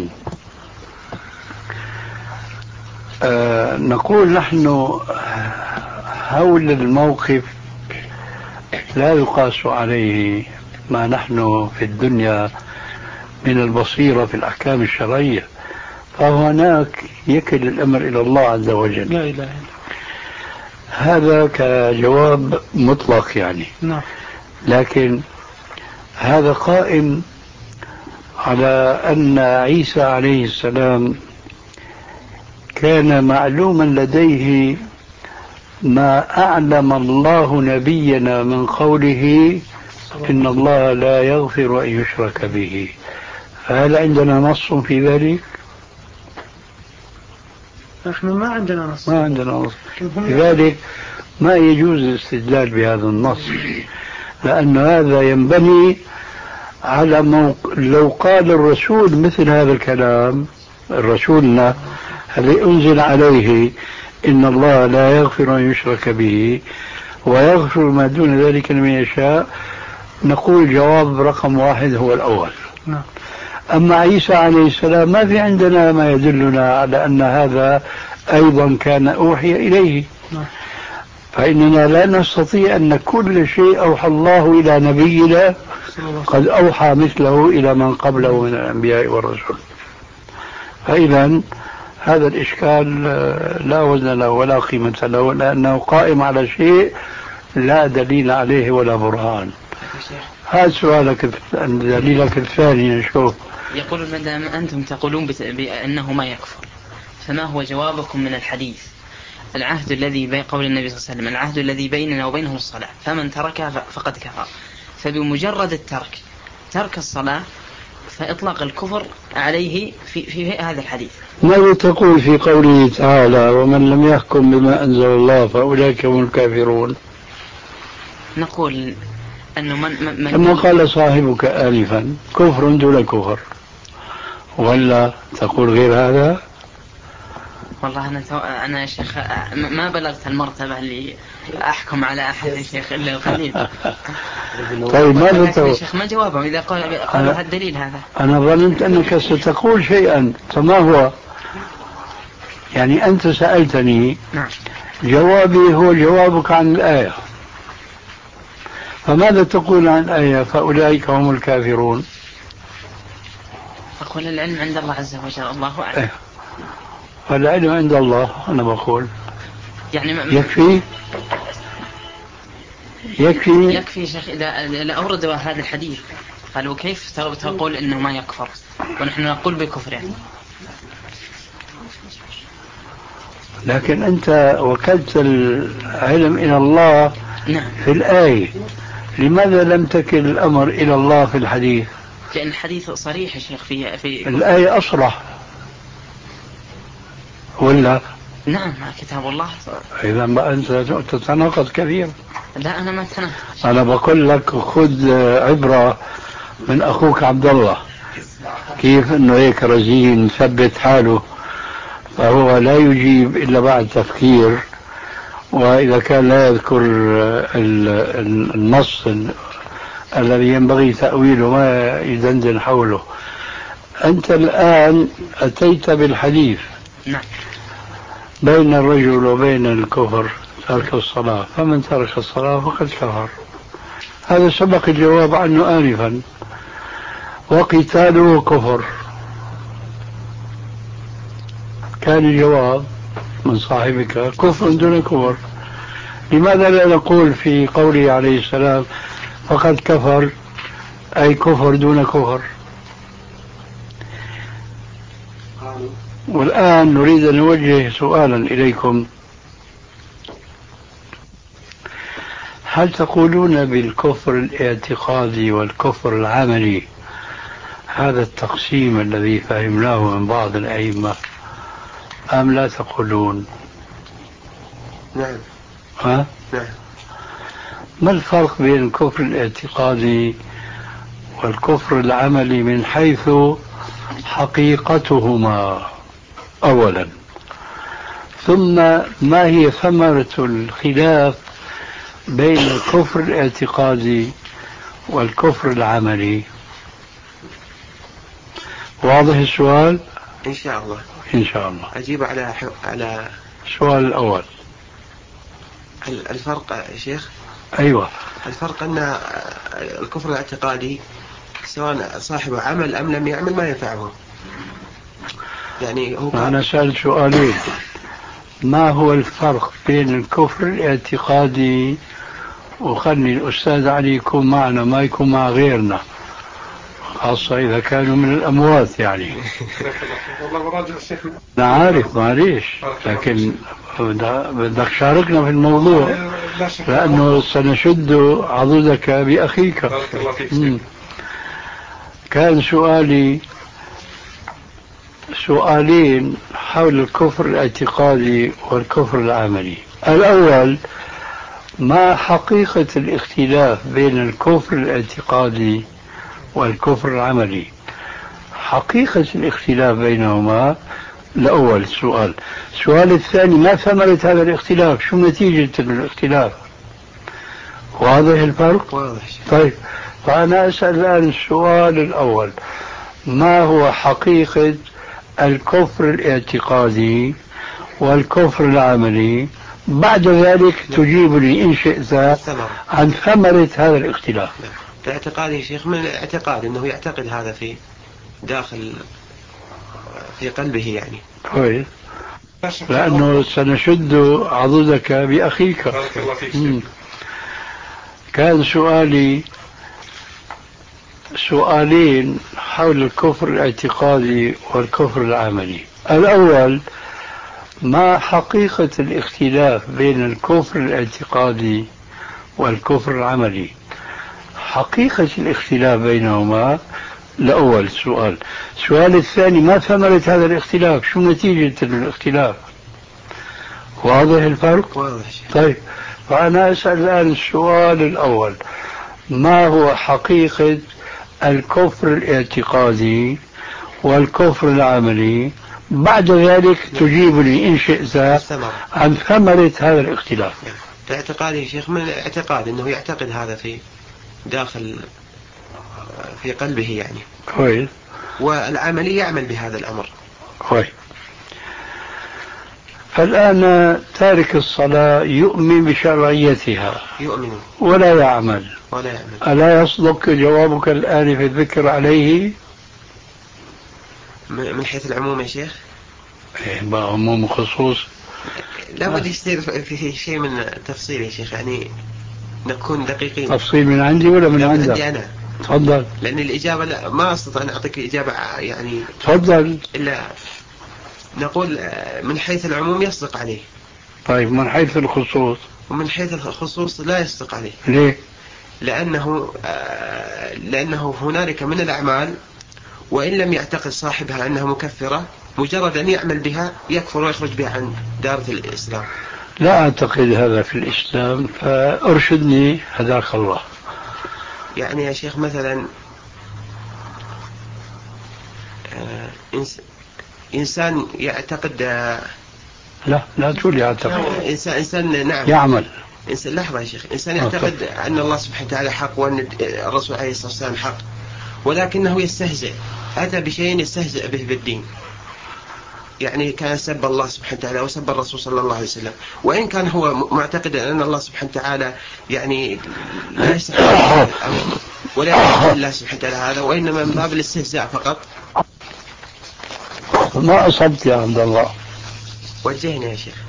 D: آه نقول نحن حول الموقف لا يقاس عليه ما نحن في الدنيا من البصيرة في الأحكام الشرعية، فهناك يكل الأمر إلى الله عز وجل.
F: لا إله إلا
D: هذا كجواب مطلق يعني.
F: نعم.
D: لكن هذا قائم على أن عيسى عليه السلام كان معلوما لديه ما أعلم الله نبينا من قوله إن الله لا يغفر أن يشرك به. فهل عندنا نص في ذلك؟
F: نحن ما عندنا نص.
D: ما عندنا نص. لذلك ما يجوز الاستدلال بهذا النص، لأن هذا ينبني على موق... لو قال الرسول مثل هذا الكلام، رسولنا الذي أنزل عليه إن الله لا يغفر أن يشرك به ويغفر ما دون ذلك لمن يشاء، نقول جواب رقم واحد هو الأول.
F: نعم.
D: أما عيسى عليه السلام ما في عندنا ما يدلنا على أن هذا أيضا كان أوحي إليه.
F: نعم.
D: فإننا لا نستطيع أن كل شيء أوحى الله إلى نبينا قد أوحى مثله إلى من قبله من الأنبياء والرسل. فإذا هذا الإشكال لا وزن له ولا قيمة له، لأنه قائم على شيء لا دليل عليه ولا برهان. هذا سؤالك دليلك الثاني. نشوف.
G: يقول ما دام أنتم تقولون بأنه ما يكفر، فما هو جوابكم من الحديث العهد الذي بين قول النبي صلى الله عليه وسلم العهد الذي بيننا وبينهم الصلاة فمن تركها فقد كفر، فبمجرد الترك ترك الصلاة فإطلاق الكفر عليه في, في هذا الحديث.
D: ماذا تقول في قوله تعالى ومن لم يحكم بما أنزل الله فأولئك هم الكافرون؟
G: نقول أنه من, من
D: كما قال صاحبك آنفا كفر دون كفر، ولا تقول غير هذا؟
G: والله أنا تو... أنا يا شيخ ما بلغت المرتبة اللي أحكم على أحد يا شيخ إلا القليل.
D: طيب ماذا تقول
G: يا شيخ؟ ما جوابهم إذا قال قالوا هالدليل هذا؟
D: أنا ظننت أنك ستقول شيئا، فما هو؟ يعني أنت سألتني.
G: نعم.
D: جوابي هو جوابك عن الآية، فماذا تقول عن الآية فأولئك هم الكافرون؟
G: أقول العلم عند الله عز وجل، الله أعلم.
D: فالعلم عند الله أنا بقول
G: يعني ما
D: يكفي يكفي
G: يكفي شيخ إذا أوردوا هذا الحديث قالوا كيف تقول إنه ما يكفر ونحن نقول بكفر يعني.
D: لكن أنت وكلت العلم إلى الله.
G: نعم.
D: في الآية، لماذا لم تكل الأمر إلى الله في الحديث؟
G: لأن الحديث صريح يا شيخ في في
D: الآية أصرح ولا؟
G: نعم كتاب الله.
D: إذا ما أنت تتناقض كثير.
G: لا أنا ما أتناقض.
D: أنا بقول لك خذ عبرة من أخوك عبد الله، كيف إنه هيك رزين ثبت حاله، فهو لا يجيب إلا بعد تفكير، وإذا كان لا يذكر النص الذي ينبغي تأويله ما يدندن حوله. أنت الآن أتيت بالحديث.
G: نعم.
D: بين الرجل وبين الكفر ترك الصلاة، فمن ترك الصلاة فقد كفر. هذا سبق الجواب عنه آنفا. وقتاله كفر. كان الجواب من صاحبك كفر دون كفر. لماذا لا نقول في قوله عليه السلام فقد كفر أي كفر دون كفر؟ والآن نريد أن نوجه سؤالا إليكم. هل تقولون بالكفر الاعتقادي والكفر العملي هذا التقسيم الذي فهمناه من بعض الأئمة أم لا تقولون؟
C: نعم.
D: ها؟
C: نعم.
D: ما الفرق بين الكفر الاعتقادي والكفر العملي من حيث حقيقتهما أولا، ثم ما هي ثمرة الخلاف بين الكفر الاعتقادي والكفر العملي؟ واضح السؤال؟
C: إن شاء الله.
D: إن شاء الله.
C: أجيب على على
D: السؤال الأول.
C: الفرق يا شيخ؟
D: أيوة.
C: الفرق أن الكفر الاعتقادي سواء صاحبه عمل أم لم يعمل ما ينفعه. يعني هو
D: أنا سألت سؤالين. ما هو الفرق بين الكفر الاعتقادي، وخلني الأستاذ علي يكون معنا ما يكون مع غيرنا، خاصة إذا كانوا من الأموات يعني.
E: والله براجع الشيخ.
D: أنا عارف معليش، لكن بدك شاركنا في الموضوع لأنه سنشد عضدك بأخيك. كان سؤالي سؤالين حول الكفر الاعتقادي والكفر العملي. الأول، ما حقيقة الاختلاف بين الكفر الاعتقادي والكفر العملي، حقيقة الاختلاف بينهما الأول السؤال. السؤال الثاني، ما ثمرة هذا الاختلاف؟ شو نتيجة الاختلاف؟ واضح الفرق؟
C: واضح.
D: طيب، فأنا أسأل الآن السؤال الأول، ما هو حقيقة الكفر الاعتقادي والكفر العملي؟ بعد ذلك تجيب لي إن شئت عن ثمرة هذا الاختلاف.
C: الاعتقاد يا شيخ، من الاعتقاد أنه يعتقد هذا في داخل في قلبه يعني.
D: كويس، لأنه سنشد عضدك بأخيك. كان سؤالي سؤالين حول الكفر الاعتقادي والكفر العملي. الأول، ما حقيقة الاختلاف بين الكفر الاعتقادي والكفر العملي؟ حقيقة الاختلاف بينهما الأول السؤال. السؤال الثاني، ما ثمرة هذا الاختلاف؟ شو نتيجة الاختلاف؟ واضح الفرق؟
C: واضح.
D: طيب، فأنا أسأل الآن السؤال الأول، ما هو حقيقة الكفر الاعتقادي والكفر العملي؟ بعد ذلك تجيب لي إن شئت عن ثمرة هذا الاختلاف.
C: الاعتقاد يا شيخ، من الاعتقاد أنه يعتقد هذا في داخل في قلبه يعني.
D: كويس.
C: والعملي يعمل بهذا الأمر.
D: كويس. فالآن تارك الصلاة يؤمن بشرعيتها،
C: يؤمن
D: ولا يعمل
C: ولا يعمل
D: ألا يصدق جوابك الآن في الذكر عليه؟
C: من حيث العموم يا شيخ؟
D: إيه، عموم وخصوص.
C: لا بد يصير في شيء من تفصيل يا شيخ، يعني نكون دقيقين.
D: تفصيل من عندي ولا من عندك؟
C: عندي أنا.
D: تفضل.
C: لأن الإجابة لا ما أستطيع أن أعطيك الإجابة يعني.
D: تفضل.
C: إلا نقول من حيث العموم يصدق عليه.
D: طيب، من حيث الخصوص؟
C: ومن حيث الخصوص لا يصدق عليه.
D: ليه؟
C: لأنه لأنه هنالك من الأعمال وإن لم يعتقد صاحبها أنها مكفرة، مجرد أن يعمل بها يكفر ويخرج بها عن دائرة الإسلام.
D: لا أعتقد هذا في الإسلام، فأرشدني هداك الله.
C: يعني يا شيخ مثلا إنسان يعتقد.
D: لا لا تقول يعتقد.
C: إنسان إنسان نعم
D: يعمل.
C: إنسان لحظة يا شيخ، إنسان يعتقد آه أن الله سبحانه وتعالى حق وأن الرسول عليه الصلاة والسلام حق، ولكنه يستهزئ، أتى بشيء يستهزئ به بالدين. يعني كان سب الله سبحانه وتعالى وسب الرسول صلى الله عليه وسلم، وإن كان هو معتقدا أن الله سبحانه وتعالى يعني لا يستحق ولا يحق الله سبحانه وتعالى هذا، وإنما من باب الاستهزاء فقط.
D: ما أصبت يا عبد الله.
C: وجهني يا شيخ.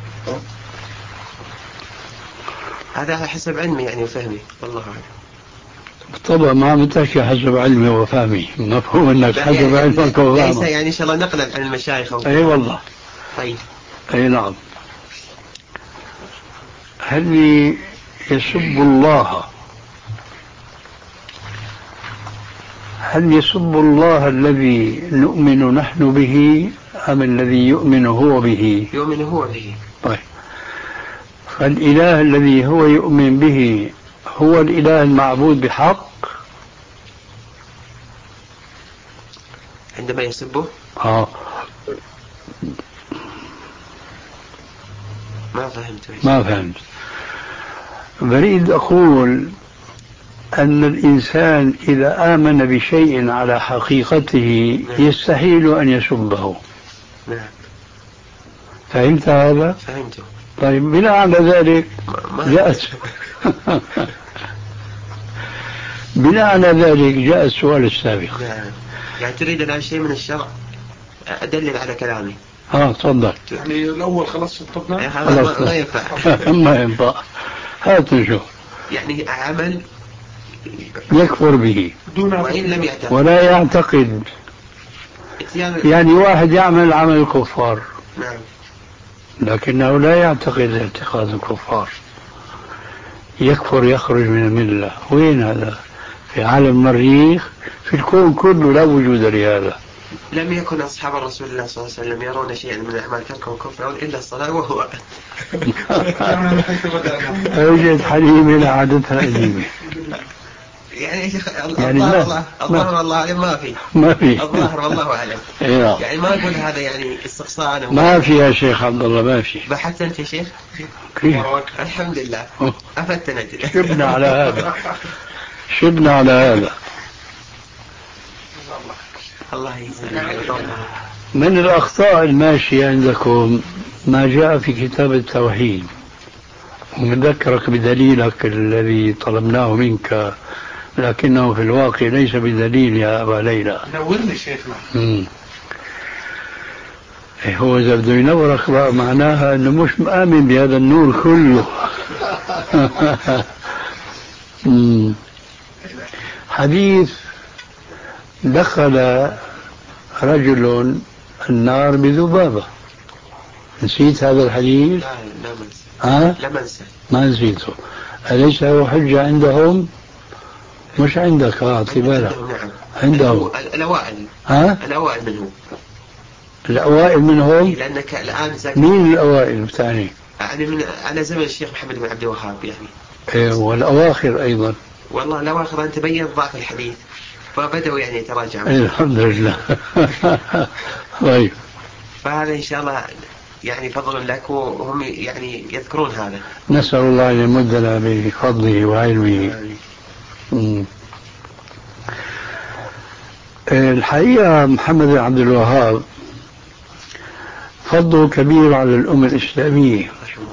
C: هذا على حسب علمي يعني وفهمي، والله أعلم.
D: طبعا ما عم تحكي حسب علمي وفهمي، مفهوم انك حسب
C: يعني
D: علمك وفهمك.
C: ليس يعني ان شاء الله نقلا عن المشايخ.
D: اي والله.
C: طيب.
D: اي نعم. هل يسب الله هل يسب الله الذي نؤمن نحن به أم الذي يؤمن هو به؟
C: يؤمن هو به.
D: طيب، فالإله الذي هو يؤمن به هو الإله المعبود بحق
C: عندما يسبه؟
D: آه.
C: ما فهمت.
D: ما فهمت. بريد أقول أن الإنسان إذا آمن بشيء على حقيقته يستحيل أن يسبه.
C: نعم.
D: فهمت هذا؟
C: فهمته.
D: طيب، بناء على ذلك جاءت بناء على ذلك جاء السؤال السابق.
C: نعم. يعني تريد الآن شيء من الشرع أدلل على كلامي.
D: اه تفضل.
E: يعني الأول خلاص شطبنا.
C: خلاص ما ينفع.
D: ما ينفع. هات نشوف.
C: يعني عمل
D: يكفر به
C: دون وإن لم يعتقد
D: ولا يعتقد. يعني واحد يعمل عمل الكفار.
C: نعم.
D: لكنه لا يعتقد اعتقاد الكفار، يكفر يخرج من الملة. وين هذا؟ في عالم المريخ؟ في الكون كله لا وجود لهذا.
C: لم يكن أصحاب الرسول الله صلى الله عليه وسلم يرون شيئا من أعمال تركهم كفرا إلا الصلاة وهو
D: أوجد حليمة عادتها أليمة.
C: يعني
D: يعني
C: الظاهر
D: ما
C: والله الظاهر والله ما في
D: ما في
C: الظاهر والله أعلم.
D: إيه.
C: يعني ما أقول هذا يعني استقصاء.
D: ما في يا شيخ عبد الله ما في.
C: بحثت أنت يا شيخ؟
D: كيف؟
C: الحمد لله أفدتنا.
D: شبنا على هذا شبنا على هذا.
C: الله يسلمك.
D: من الأخطاء الماشية عندكم ما جاء في كتاب التوحيد، ونذكرك بدليلك الذي طلبناه منك لكنه في الواقع ليس بدليل يا أبا ليلى.
E: نورني شيخنا.
D: امم هو إذا بده ينورك بقى معناها أنه مش مآمن بهذا النور كله. حديث دخل رجل النار بذبابة، نسيت هذا الحديث؟
C: لا لا منسى.
D: ها؟
C: لا منسى.
D: ما نسيته. أليس هو حجة عندهم؟ مش عندك أعطي بالك.
C: نعم.
D: عندهم
C: الأوائل.
D: ها؟
C: الأوائل منهم.
D: الأوائل منهم؟
C: لأنك الآن زك...
D: مين الأوائل الثاني؟
C: يعني من على زمن الشيخ محمد بن عبد الوهاب يعني.
D: إيه والأواخر أيضا.
C: والله الأواخر أن تبين ضعف الحديث فبدأوا يعني يتراجعوا.
D: إيه الحمد لله. طيب.
C: فهذا إن شاء الله يعني فضل لك، وهم يعني يذكرون هذا.
D: نسأل الله أن يمدنا بفضله وعلمه. الحقيقة محمد بن عبد الوهاب فضله كبير على الأمة الإسلامية،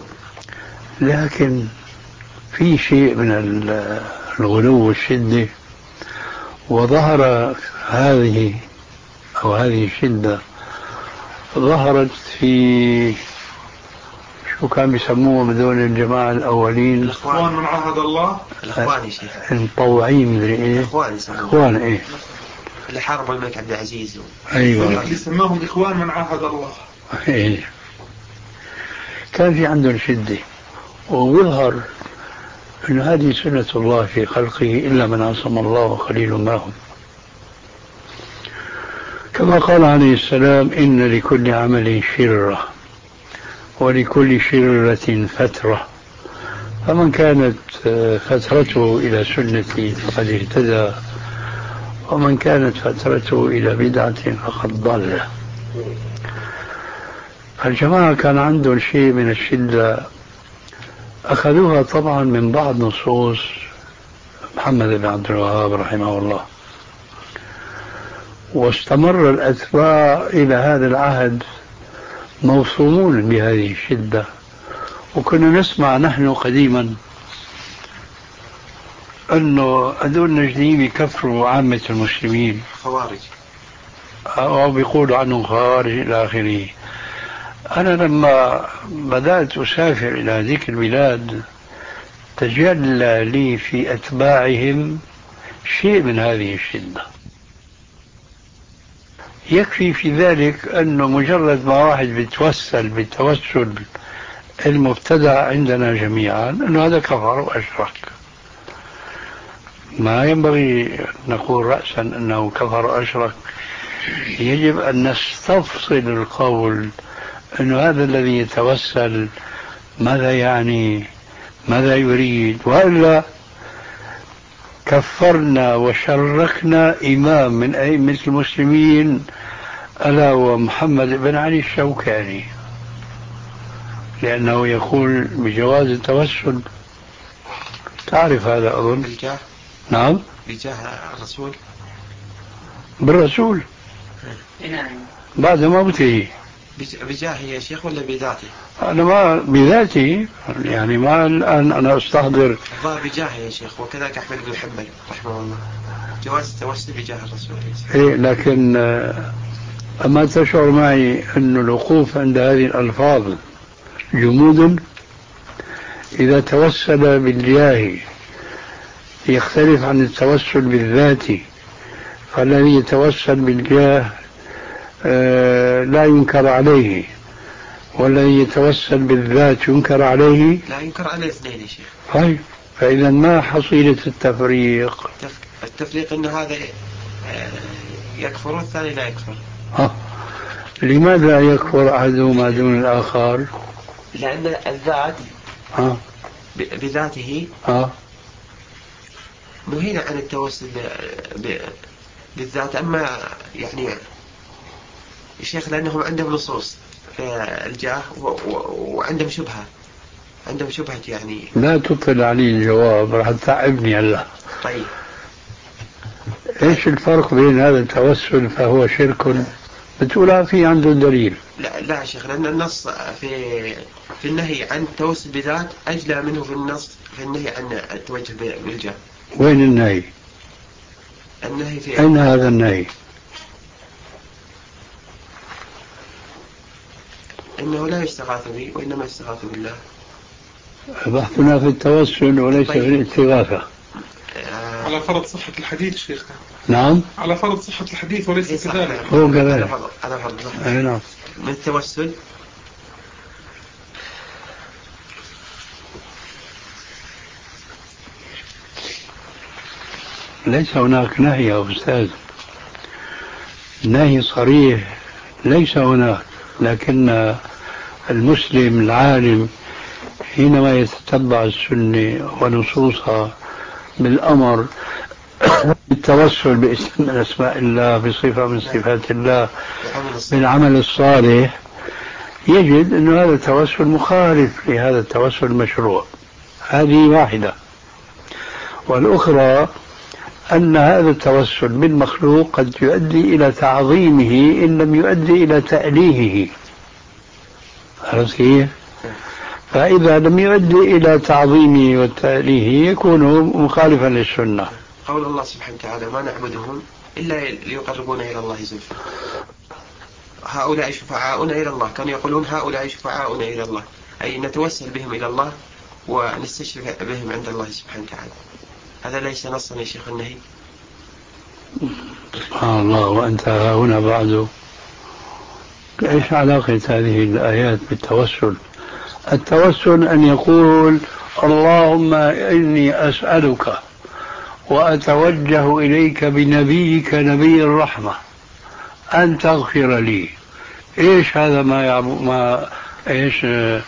D: لكن في شيء من الغلو والشدة، وظهر هذه أو هذه الشدة ظهرت في شو كان بيسموه بدون الجماعة الأولين،
E: الإخوان من عهد الله.
C: الإخوان يا شيخ
D: المطوعين مدري إيه.
C: الإخوان
D: إخوان إيه
C: اللي حاربوا الملك عبد العزيز و...
D: أيوة
E: اللي سماهم إخوان من عهد الله.
D: إيه. كان في عندهم شدة، ويظهر أن هذه سنة الله في خلقه إلا من عصم الله وقليل ما هم، كما قال عليه السلام إن لكل عمل شرة ولكل شرة فترة، فمن كانت فترته إلى سنتي فقد اهتدى، ومن كانت فترته إلى بدعة فقد ضل. فالجماعة كان عندهم شيء من الشدة أخذوها طبعا من بعض نصوص محمد بن عبد الوهاب رحمه الله، واستمر الأتباع إلى هذا العهد موصومون بهذه الشدة. وكنا نسمع نحن قديما أنه هذول النجديين يكفروا عامة المسلمين،
C: خوارج،
D: أو بيقولوا عنهم خوارج إلى آخره. أنا لما بدأت أسافر إلى هذيك البلاد تجلى لي في أتباعهم شيء من هذه الشدة. يكفي في ذلك أنه مجرد ما واحد بيتوسل بالتوسل المبتدع عندنا جميعا أنه هذا كفر وأشرك. ما ينبغي نقول رأسا أنه كفر وأشرك، يجب أن نستفصل القول أنه هذا الذي يتوسل ماذا يعني، ماذا يريد، وإلا كفرنا وشركنا إمام من أئمة المسلمين ألا ومحمد بن علي الشوكاني، لأنه يقول بجواز التوسل. تعرف هذا أظن؟
C: بالجاه.
D: نعم
C: بجاه الرسول.
D: بالرسول.
G: نعم.
D: بعد ما بتجي
C: بجاهه يا شيخ ولا بذاته؟
D: أنا ما بذاتي يعني، ما الآن أنا أستحضر.
C: الظاهر بجاهه يا شيخ، وكذلك أحمد بن حنبل رحمه الله جواز التوسل بجاه الرسول.
D: إيه لكن أما تشعر معي أن الوقوف عند هذه الألفاظ جمود؟ إذا توسل بالجاه يختلف عن التوسل بالذات، فالذي يتوسل بالجاه آه لا ينكر عليه، والذي يتوسل بالذات ينكر عليه.
C: لا ينكر عليه الاثنين يا شيخ.
D: طيب فإذا ما حصيلة التفريق؟
C: التفريق أن هذا يكفر والثاني لا يكفر.
D: ها. لماذا يكفر أحدهما دون الآخر؟
C: لأن الذات
D: ها.
C: بذاته
D: ها.
C: نهينا عن التوسل ب... ب... بالذات. أما يعني الشيخ لأنهم عندهم نصوص في الجاه و... و... وعندهم شبهة عندهم شبهة يعني.
D: لا تطل علي الجواب راح تتعبني هلا.
C: طيب
D: ايش الفرق بين هذا التوسل فهو شرك بتقول في عنده دليل؟
C: لا لا يا شيخ، لأن النص في في النهي عن التوسل بذات أجلى منه في النص في النهي عن التوجه بالجاه.
D: وين النهي؟
C: النهي في
D: أين هذا النهي؟
C: إنه لا يستغاث به وإنما يستغاث بالله.
D: بحثنا في التوسل وليس
C: طيب.
D: في الاستغاثة.
C: آه
E: على فرض صحة الحديث شيخنا.
D: نعم
E: على فرض صحة الحديث وليس كذلك.
D: هو كذلك.
C: على فرض
D: أي نعم.
C: من التوسل
D: ليس هناك نهي يا أستاذ، نهي صريح ليس هناك، لكن المسلم العالم حينما يتتبع السنة ونصوصها بالأمر بالتوسل باسم من أسماء الله بصفة من صفات الله بالعمل الصالح يجد أن هذا التوسل مخالف لهذا التوسل المشروع. هذه واحدة. والأخرى أن هذا التوسل بالمخلوق قد يؤدي إلى تعظيمه إن لم يؤدي إلى تأليهه. عرفت كيف؟ فإذا لم يؤدي إلى تعظيمه والتأليه يكون مخالفا للسنة.
C: قول الله سبحانه وتعالى ما نعبدهم إلا ليقربونا إلى الله زلفى. هؤلاء شفعاؤنا إلى الله، كانوا يقولون هؤلاء شفعاؤنا إلى الله، أي نتوسل بهم إلى الله ونستشرف بهم عند الله سبحانه وتعالى. هذا ليس نصا يا شيخ النهي.
D: سبحان الله. وأنت هنا بعد إيش علاقة هذه الآيات بالتوسل؟ التوسل أن يقول اللهم إني أسألك وأتوجه إليك بنبيك نبي الرحمة أن تغفر لي. إيش هذا ما يعب... ما إيش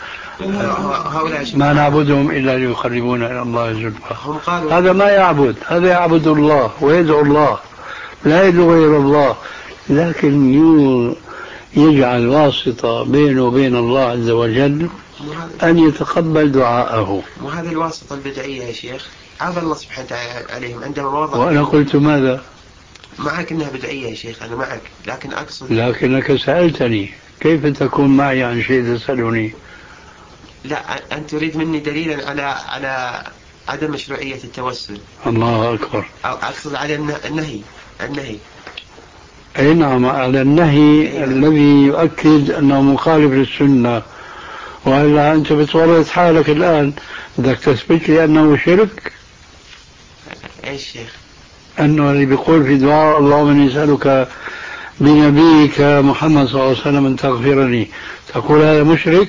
D: ما نعبدهم إلا ليقربونا إلى الله زلفى. هذا ما يعبد، هذا يعبد الله ويدعو الله لا يدعو غير الله، لكن يجعل واسطة بينه وبين الله عز وجل أن يتقبل دعاءه.
C: وهذه الواسطة البدعية يا شيخ عاب الله سبحانه وتعالى عليهم عندما وضع.
D: وأنا قلت ماذا؟
C: معك أنها بدعية يا شيخ، أنا معك، لكن أقصد
D: لكنك سألتني كيف تكون معي عن شيء تسألني.
C: لا أنت تريد مني دليلا على على عدم مشروعية التوسل.
D: الله أكبر.
C: أو أقصد على النهي النهي
D: أي نعم، على النهي أيه. الذي يؤكد أنه مخالف للسنة. وإلا أنت بتورط حالك الآن بدك تثبت لي أنه شرك.
C: إيش شيخ؟
D: أنه اللي بيقول في دعاء اللهم إني أسألك بنبيك محمد صلى الله عليه وسلم أن تغفرني، تقول هذا مشرك؟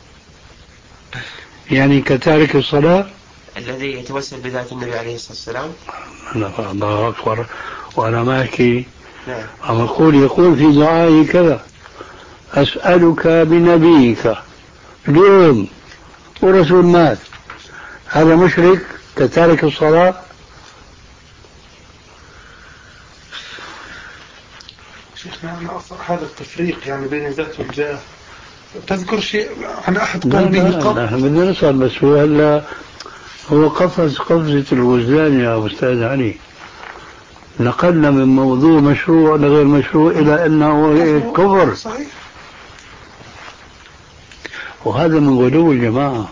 D: يعني كتارك الصلاة
C: الذي يتوسل بذات النبي عليه الصلاة والسلام.
D: الله أكبر. وأنا ما أحكي،
C: نعم.
D: أما أقول يقول في دعائي كذا أسألك بنبيك اليوم ورسول مات، هذا مشرك كتارك الصلاة؟
E: شيخنا أنا أصلا هذا التفريق يعني بين ذات والجاه. تذكر شيء عن أحد قال به قبل؟
D: نحن بدنا نسأل، بس هو هلا هو قفز قفزة الوزدان يا أستاذ علي، نقلنا من موضوع مشروع لغير مشروع إلى أنه كفر.
E: صحيح.
D: وهذا من غلو الجماعة،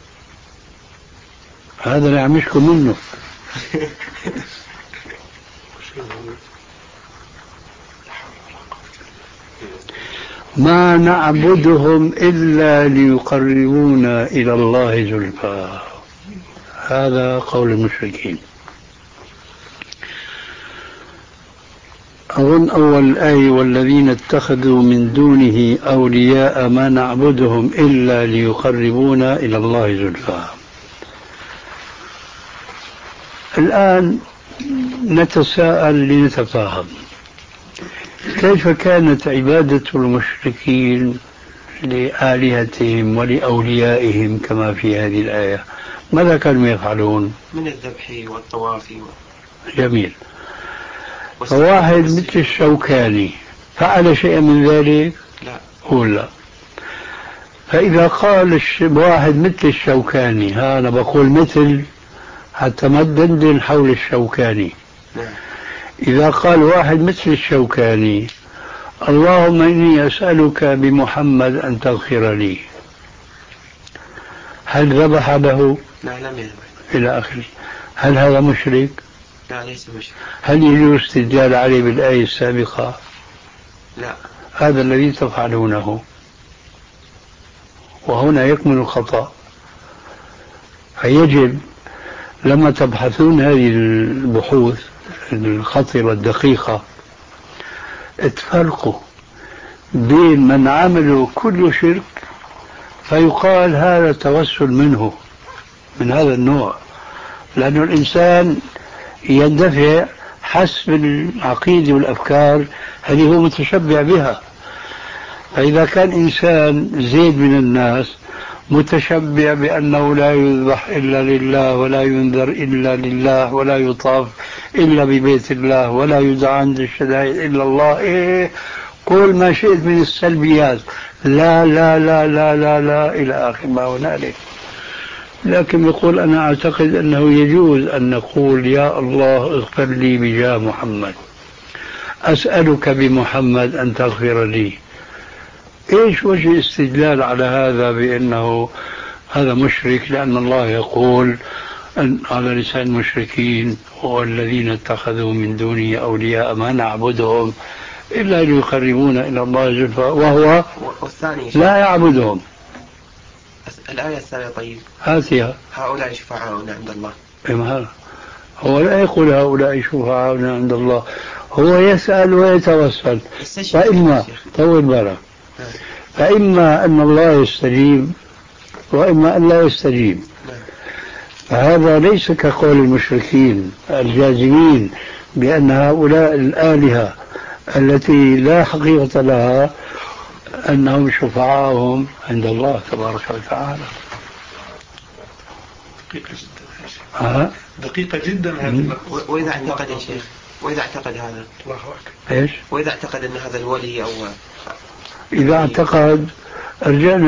D: هذا اللي عم يشكو منه. ما نعبدهم إلا ليقربونا إلى الله زلفى، هذا قول المشركين. أظن أول الآية والذين اتخذوا من دونه أولياء ما نعبدهم إلا ليقربونا إلى الله زلفى. الآن نتساءل لنتفاهم، كيف كانت عبادة المشركين لآلهتهم ولأوليائهم كما في هذه الآية؟ ماذا كانوا يفعلون؟
C: من الذبح والطواف
D: جميل. فواحد مثل الشوكاني فعل شيئا من ذلك؟
C: لا.
D: قول لا. فإذا قال واحد مثل الشوكاني، ها أنا بقول مثل حتى ما تدندن حول الشوكاني.
C: نعم.
D: إذا قال واحد مثل الشوكاني اللهم إني أسألك بمحمد أن تغفر لي، هل ذبح له؟
C: لا لم يذبح.
D: إلى آخره. هل هذا مشرك؟
C: لا ليس مشرك.
D: هل يجوز استدلال عليه بالآية السابقة؟
C: لا.
D: هذا الذي تفعلونه، وهنا يكمن الخطأ. فيجب لما تبحثون هذه البحوث الخطيرة الدقيقة تفرقوا بين من عملوا كل شرك فيقال هذا توسل منه من هذا النوع، لأن الإنسان يندفع حسب العقيدة والأفكار هل هو متشبع بها. فإذا كان إنسان زيد من الناس متشبع بأنه لا يذبح إلا لله ولا ينذر إلا لله ولا يطاف إلا ببيت الله ولا يدعى عند الشدائد إلا الله، إيه قول ما شئت من السلبيات، لا لا لا لا لا لا إلى آخر ما هنالك. لكن يقول أنا أعتقد أنه يجوز أن نقول يا الله اغفر لي بجاه محمد، أسألك بمحمد أن تغفر لي. إيش وجه استدلال على هذا بأنه هذا مشرك؟ لأن الله يقول أن على لسان المشركين والذين اتخذوا من دونه أولياء ما نعبدهم إلا ليقربونا إلى الله زلفى وهو لا يعبدهم.
C: الآية الثانية طيب
D: هاتها.
C: هؤلاء شفعاؤنا عند الله.
D: إيه هو لا يقول هؤلاء شفعاؤنا عند الله، هو يسأل ويتوسل. فإما طول بالك، فإما أن الله يستجيب وإما أن لا يستجيب. فهذا ليس كقول المشركين الجازمين بأن هؤلاء الآلهة التي لا حقيقة لها أنهم شفعاءهم عند الله تبارك وتعالى.
E: دقيقة جدا.
D: أه؟
E: دقيقة جدا هذه.
C: وإذا اعتقد يا شيخ، وإذا اعتقد هذا
E: الله أكبر.
D: إيش؟
C: وإذا اعتقد أن هذا الولي أو
D: إذا اعتقد رجعنا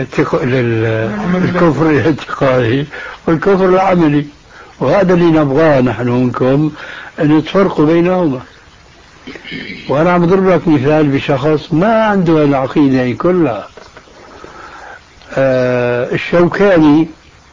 D: للكفر الاعتقادي والكفر العملي، وهذا اللي نبغاه نحن منكم أن تفرقوا بينهما. وأنا عم أضرب لك مثال بشخص ما عنده العقيدة كلها. آه الشوكاني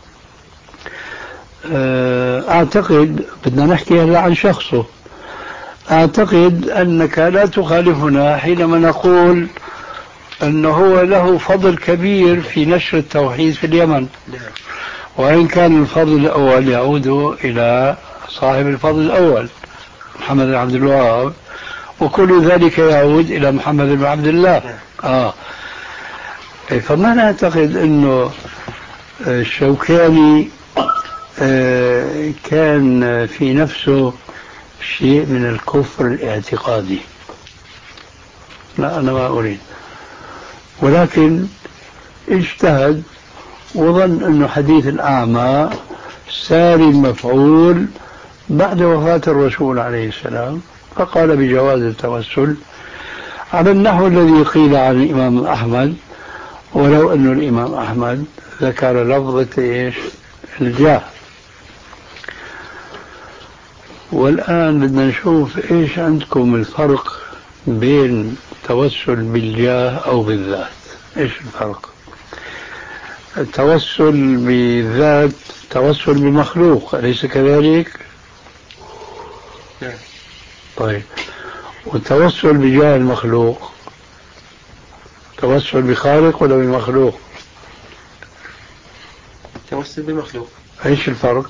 D: آه أعتقد بدنا نحكي هلا عن شخصه، أعتقد أنك لا تخالفنا حينما نقول أنه هو له فضل كبير في نشر التوحيد في اليمن، وإن كان الفضل الأول يعود إلى صاحب الفضل الأول محمد بن عبد الوهاب، وكل ذلك يعود إلى محمد بن عبد الله. آه. فما نعتقد أنه الشوكاني آه كان في نفسه شيء من الكفر الاعتقادي، لا أنا ما أريد، ولكن اجتهد وظن أنه حديث الأعمى ساري المفعول بعد وفاة الرسول عليه السلام، فقال بجواز التوسل على النحو الذي قيل عن الإمام أحمد، ولو أن الإمام أحمد ذكر لفظة إيش الجاه. والآن بدنا نشوف إيش عندكم الفرق بين التوسل بالجاه أو بالذات. إيش الفرق؟ التوسل بالذات توسل بمخلوق، أليس كذلك؟ طيب، والتوسل بجاه المخلوق توسل بخالق ولا بمخلوق؟
C: توسل بمخلوق.
D: ايش الفرق؟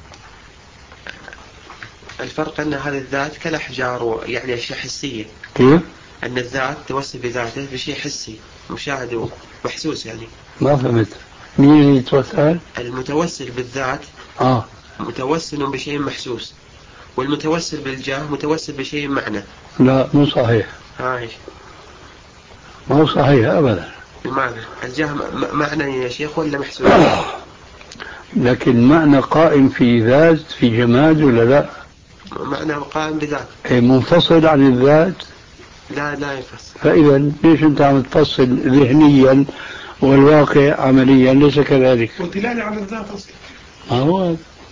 C: الفرق أن هذه الذات كالأحجار، يعني أشياء حسية.
D: كيف؟
C: أن الذات توسل بذاته بشيء حسي مشاهد ومحسوس. يعني
D: ما فهمت، مين اللي يتوسل؟
C: المتوسل بالذات
D: آه.
C: متوسل بشيء محسوس، والمتوسل بالجاه متوسل بشيء معنى.
D: لا مو صحيح.
C: هاي
D: ما هو صحيح أبدا.
C: المعنى الجاه معنى يا شيخ ولا محسوس؟
D: لكن معنى قائم في ذات في جماد ولا لا؟
C: معنى قائم بذات.
D: منفصل عن الذات؟
C: لا لا ينفصل.
D: فإذا ليش أنت عم تفصل ذهنيا والواقع عمليا ليس كذلك؟
E: ودلالة على الذات أصلا.
D: ما هو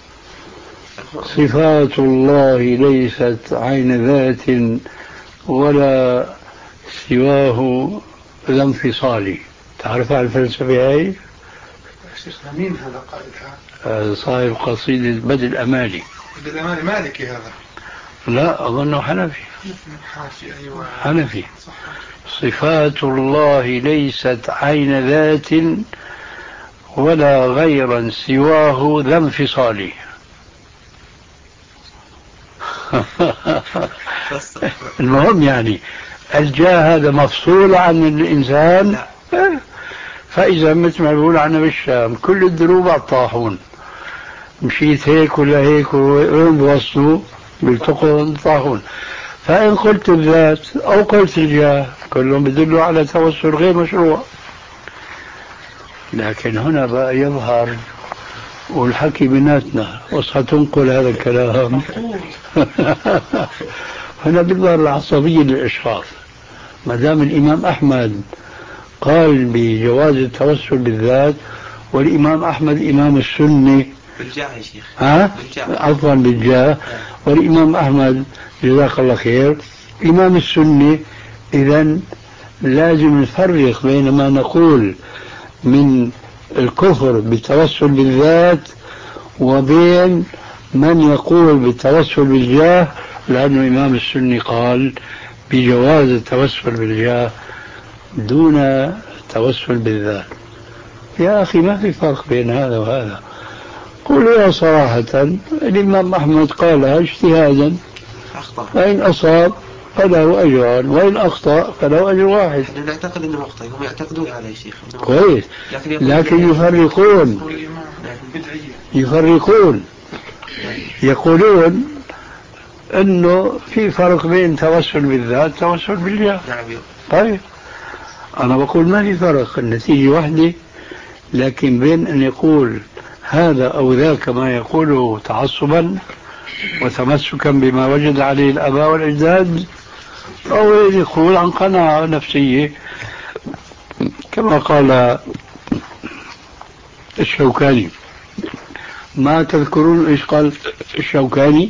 D: صفات الله ليست عين ذات ولا سواه ذا انفصالي. تعرف على الفلسفة هاي؟
E: مين هذا قائلها؟
D: هذا صاحب قصيدة بدء الأمالي.
E: بدء الأمالي مالكي هذا؟
D: لا أظنه حنفي.
E: حنفي أيوة.
D: حنفي.
E: صح.
D: صفات الله ليست عين ذات ولا غيرا سواه ذا انفصالي. المهم يعني الجاه هذا مفصول عن الإنسان. فإذا مثل ما بيقول عنا بالشام كل الدروب على الطاحون، مشيت هيك ولا هيك وين بوصلوا بيلتقوا الطاحون. فإن قلت الذات أو قلت الجاه كلهم بدلوا على توسل غير مشروع. لكن هنا بقى يظهر والحكي بيناتنا وستنقل هذا الكلام. هنا بيظهر العصبية للإشخاص. ما دام الإمام أحمد قال بجواز التوسل بالذات، والإمام أحمد إمام السنة
C: بالجاه يا شيخ.
D: ها؟ عفوا بالجاه. والإمام أحمد جزاك الله خير إمام السنة. إذن لازم نفرق بين ما نقول من الكفر بالتوسل بالذات وبين من يقول بالتوسل بالجاه، لأنه إمام السنة قال بجواز التوسل بالجاه دون التوسل بالذات. يا أخي ما في فرق بين هذا وهذا. قولوا صراحة الإمام أحمد قالها اجتهادا، فإن أصاب فله أجران وإن أخطأ فله أجر واحد.
C: أنا نعتقد أنه أخطأ، هم يعتقدون هذا يا شيخ.
D: كويس. لكن يفرقون يفرقون يقولون أنه في فرق بين توسل بالذات توسل بالجاه. طيب أنا بقول ما في فرق، النتيجة واحدة، لكن بين أن يقول هذا أو ذاك ما يقوله تعصبا وتمسكا بما وجد عليه الآباء والأجداد، أو يقول عن قناعة نفسية كما قال الشوكاني. ما تذكرون إيش قال الشوكاني؟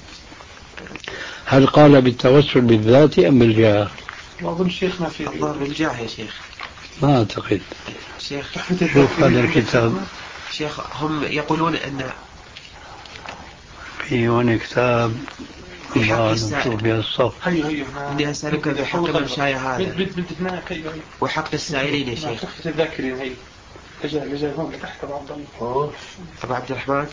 D: هل قال بالتوسل بالذات أم بالجاه؟
E: أظن شيخنا في
C: الظاهر بالجاه يا شيخ.
D: ما أعتقد.
C: شيخ
D: شوف هذا الكتاب.
C: شيخ هم يقولون أن
D: في هنا كتاب
C: نشوف
D: يا الصف.
C: بدي أسألك بحق المشاية هذا وحق السائلين يا شيخ.
E: تحفة الذاكرين هي لجأ لجأ هون تحت أبو عبد الله.
C: أبو عبد الرحمن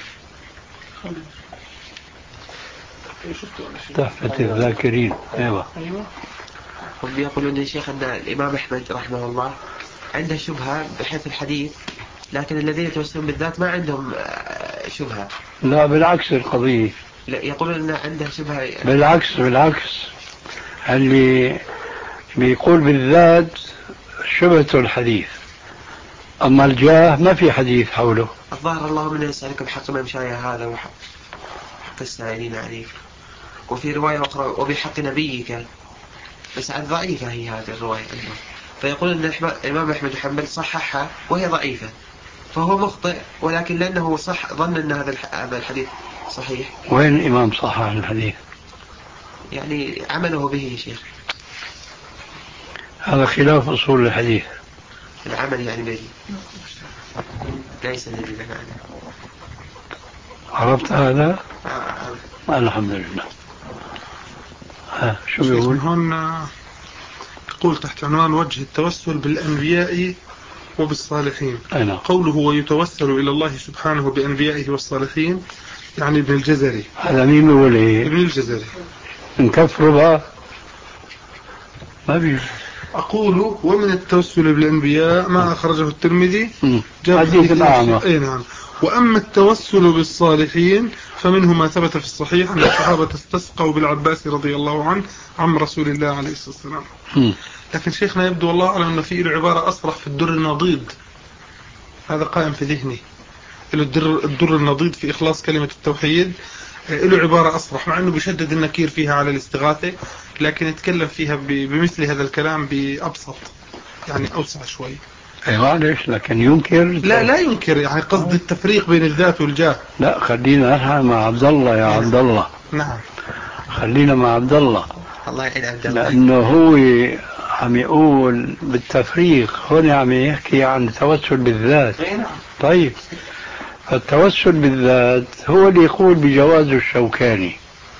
D: تحفة الذاكرين. أيوة.
C: هم يقولون يا شيخ أن الإمام أحمد رحمه الله عنده شبهة بحيث الحديث، لكن الذين يتوسلون بالذات ما عندهم شبهة.
D: لا بالعكس القضية.
C: لا يقولون أن عنده شبهة.
D: بالعكس بالعكس اللي بيقول بالذات شبهة الحديث، أما الجاه ما في حديث حوله.
C: الظاهر اللهم إني أسألك بحق ممشاية هذا وحق حق السائلين عليك. وفي رواية أخرى وبحق نبيك، بس عن ضعيفة هي هذه الرواية أيضا. فيقول أن الإمام أحمد حنبل صححها وهي ضعيفة، فهو مخطئ، ولكن لأنه صح ظن أن هذا الحديث صحيح.
D: وين الإمام صحح الحديث؟
C: يعني عمله به يا شيخ.
D: هذا خلاف أصول الحديث.
C: العمل يعني به ليس الذي معنى.
D: عرفت هذا؟
C: آه.
D: الحمد لله. ها شو بيقول؟
E: هون يقول تحت عنوان وجه التوسل بالأنبياء وبالصالحين.
D: أنا.
E: قوله ويتوسل إلى الله سبحانه بأنبيائه والصالحين يعني ابن الجزري.
D: هذا مين بيقول إيه؟
E: ابن الجزري.
D: نكفر بقى ما بي.
E: أقول ومن التوسل بالأنبياء ما أخرجه الترمذي
D: حديث الأعمى.
E: أي نعم. وأما التوسل بالصالحين فمنه ما ثبت في الصحيح أن الصحابة استسقوا بالعباس رضي الله عنه عم رسول الله عليه الصلاة والسلام. لكن شيخنا يبدو والله أعلم أن فيه العبارة أصرح في الدر النضيد، هذا قائم في ذهني. الدر, الدر النضيد في إخلاص كلمة التوحيد له عبارة أصرح، مع أنه بيشدد النكير فيها على الاستغاثة، لكن يتكلم فيها بمثل هذا الكلام بأبسط، يعني أوسع شوي.
D: ايوه ليش، لكن ينكر؟
E: لا لا ينكر، يعني قصد التفريق بين الذات والجاه.
D: لا خلينا نحن مع عبد الله يا عبد الله.
E: نعم
D: خلينا مع عبد الله.
C: الله يعين عبد الله.
D: لأنه هو عم يقول بالتفريق، هون عم يحكي عن التوسل بالذات. طيب التوسل بالذات هو اللي يقول بجواز الشوكاني.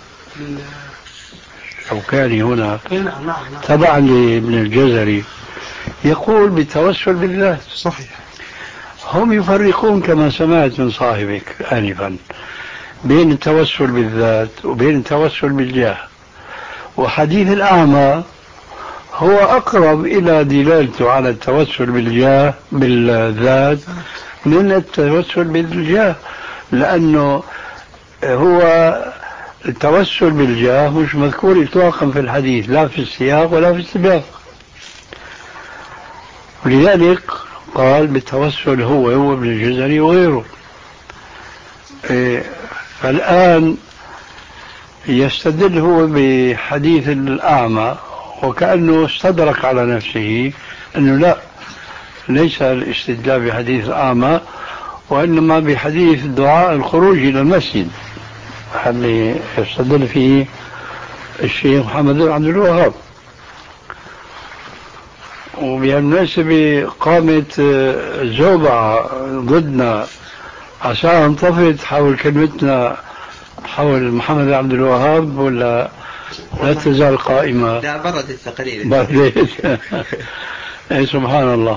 D: الشوكاني هنا تبعا لابن الجزري يقول بالتوسل بالذات.
E: صحيح.
D: هم يفرقون كما سمعت من صاحبك آنفا بين التوسل بالذات وبين التوسل بالجاه، وحديث الأعمى هو أقرب إلى دلالته على التوسل بالجاه بالذات من التوسل بالجاه، لأنه هو التوسل بالجاه مش مذكور إطلاقا في الحديث، لا في السياق ولا في السباق، ولذلك قال بالتوسل هو هو ابن الجزري وغيره. فالآن يستدل هو بحديث الأعمى وكأنه استدرك على نفسه أنه لا، ليس الاستدلال بحديث الأعمى وإنما بحديث دعاء الخروج إلى المسجد اللي يستدل فيه الشيخ محمد بن عبد الوهاب. وبالمناسبة قامت زوبعة ضدنا عشان انطفت حول كلمتنا حول محمد بن عبد الوهاب، ولا لا تزال قائمة؟
C: لا بردت تقريبا.
D: بردت. سبحان الله.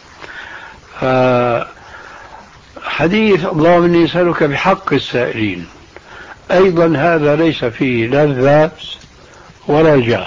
D: حديث اللهم إني أسألك بحق السائلين أيضا هذا ليس فيه لا ذات ولا جاه،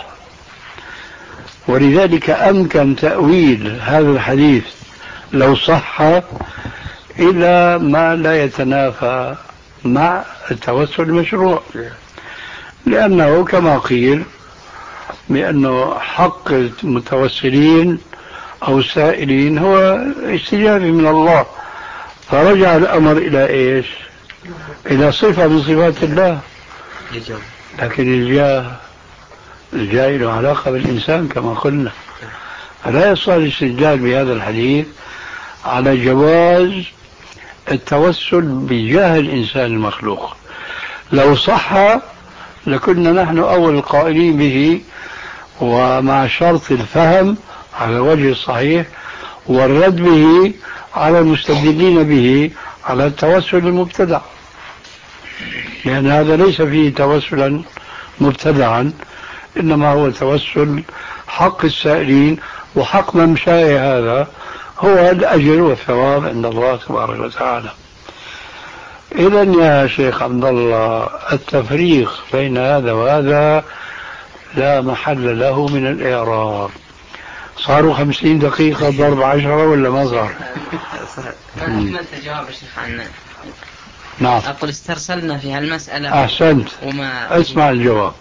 D: ولذلك أمكن تأويل هذا الحديث لو صح إلى ما لا يتنافى مع التوسل المشروع، لأنه كما قيل بأنه حق المتوسلين أو السائلين هو استجابة من الله، فرجع الأمر إلى إيش؟ إلى صفة من صفات الله. لكن الجاه الجاه له علاقة بالإنسان كما قلنا، فلا يصح الاستدلال بهذا الحديث على جواز التوسل بجاه الإنسان المخلوق. لو صح لكنا نحن أول القائلين به، ومع شرط الفهم على الوجه الصحيح والرد به على المستدلين به على التوسل المبتدع، لأن هذا ليس فيه توسلا مبتدعا، إنما هو توسل حق السائلين، وحق من شاء هذا هو الأجر والثواب عند الله تبارك وتعالى. إذن يا شيخ عبد الله التفريق بين هذا وهذا لا محل له من الإعراب. صاروا خمسين دقيقة ضرب عشرة ولا ما صار؟
G: أنا أكملت جواب الشيخ عنا.
D: نعم.
G: أقول استرسلنا في هالمسألة.
D: أحسنت.
G: وما
D: اسمع الجواب.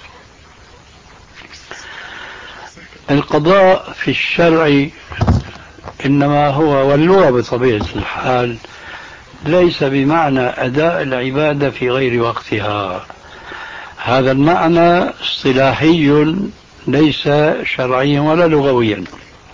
D: القضاء في الشرع إنما هو، واللغة بطبيعة الحال ليس بمعنى أداء العبادة في غير وقتها، هذا المعنى اصطلاحي ليس شرعيا ولا لغويا.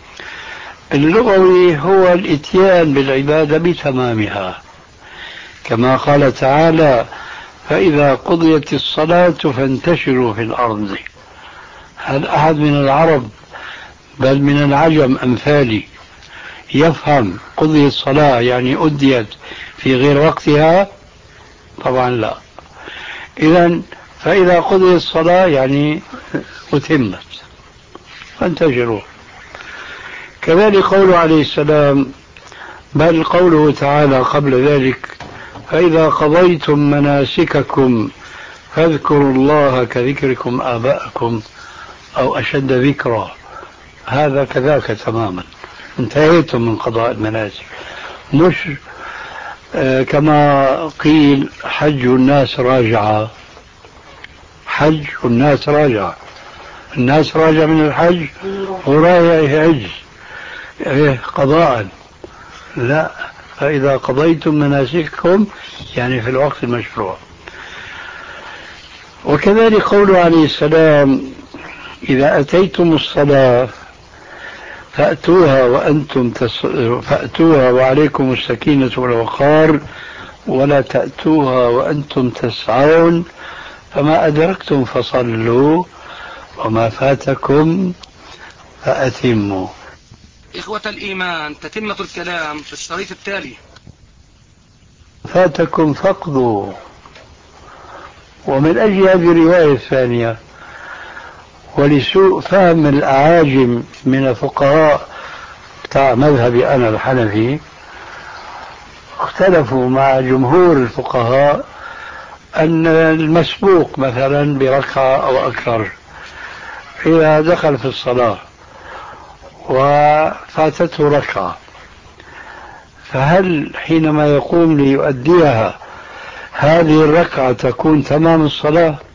D: اللغوي هو الاتيان بالعبادة بتمامها، كما قال تعالى فإذا قضيت الصلاة فانتشروا في الأرض. هل أحد من العرب بل من العجم أمثالي يفهم قضيت الصلاة يعني أديت في غير وقتها؟ طبعا لا. إذن فإذا قضيت الصلاة يعني أتمت فانتشروا. كذلك قوله عليه السلام، بل قوله تعالى قبل ذلك فإذا قضيتم مناسككم فاذكروا الله كذكركم آباءكم أو أشد ذكرا. هذا كذاك تماما، انتهيتم من قضاء المناسك. مش آه كما قيل حج الناس راجعة، حج الناس راجعة، الناس راجع من الحج ورايح حج إيه قضاء. لا، فإذا قضيتم مناسككم يعني في الوقت المشروع. وكذلك قوله عليه السلام إذا أتيتم الصلاة فأتوها وأنتم تس... فأتوها وعليكم السكينة والوقار ولا تأتوها وأنتم تسعون فما أدركتم فصلوا وما فاتكم فأتموا.
B: إخوة الإيمان، تتمة الكلام في الشريط التالي.
D: فاتكم فقدوا. ومن أجل هذه الرواية الثانية ولسوء فهم الأعاجم من الفقهاء بتاع مذهبي أنا الحنفي اختلفوا مع جمهور الفقهاء أن المسبوق مثلا بركعة أو أكثر إذا دخل في الصلاة وفاتته ركعة فهل حينما يقوم ليؤديها هذه الركعة تكون تمام الصلاة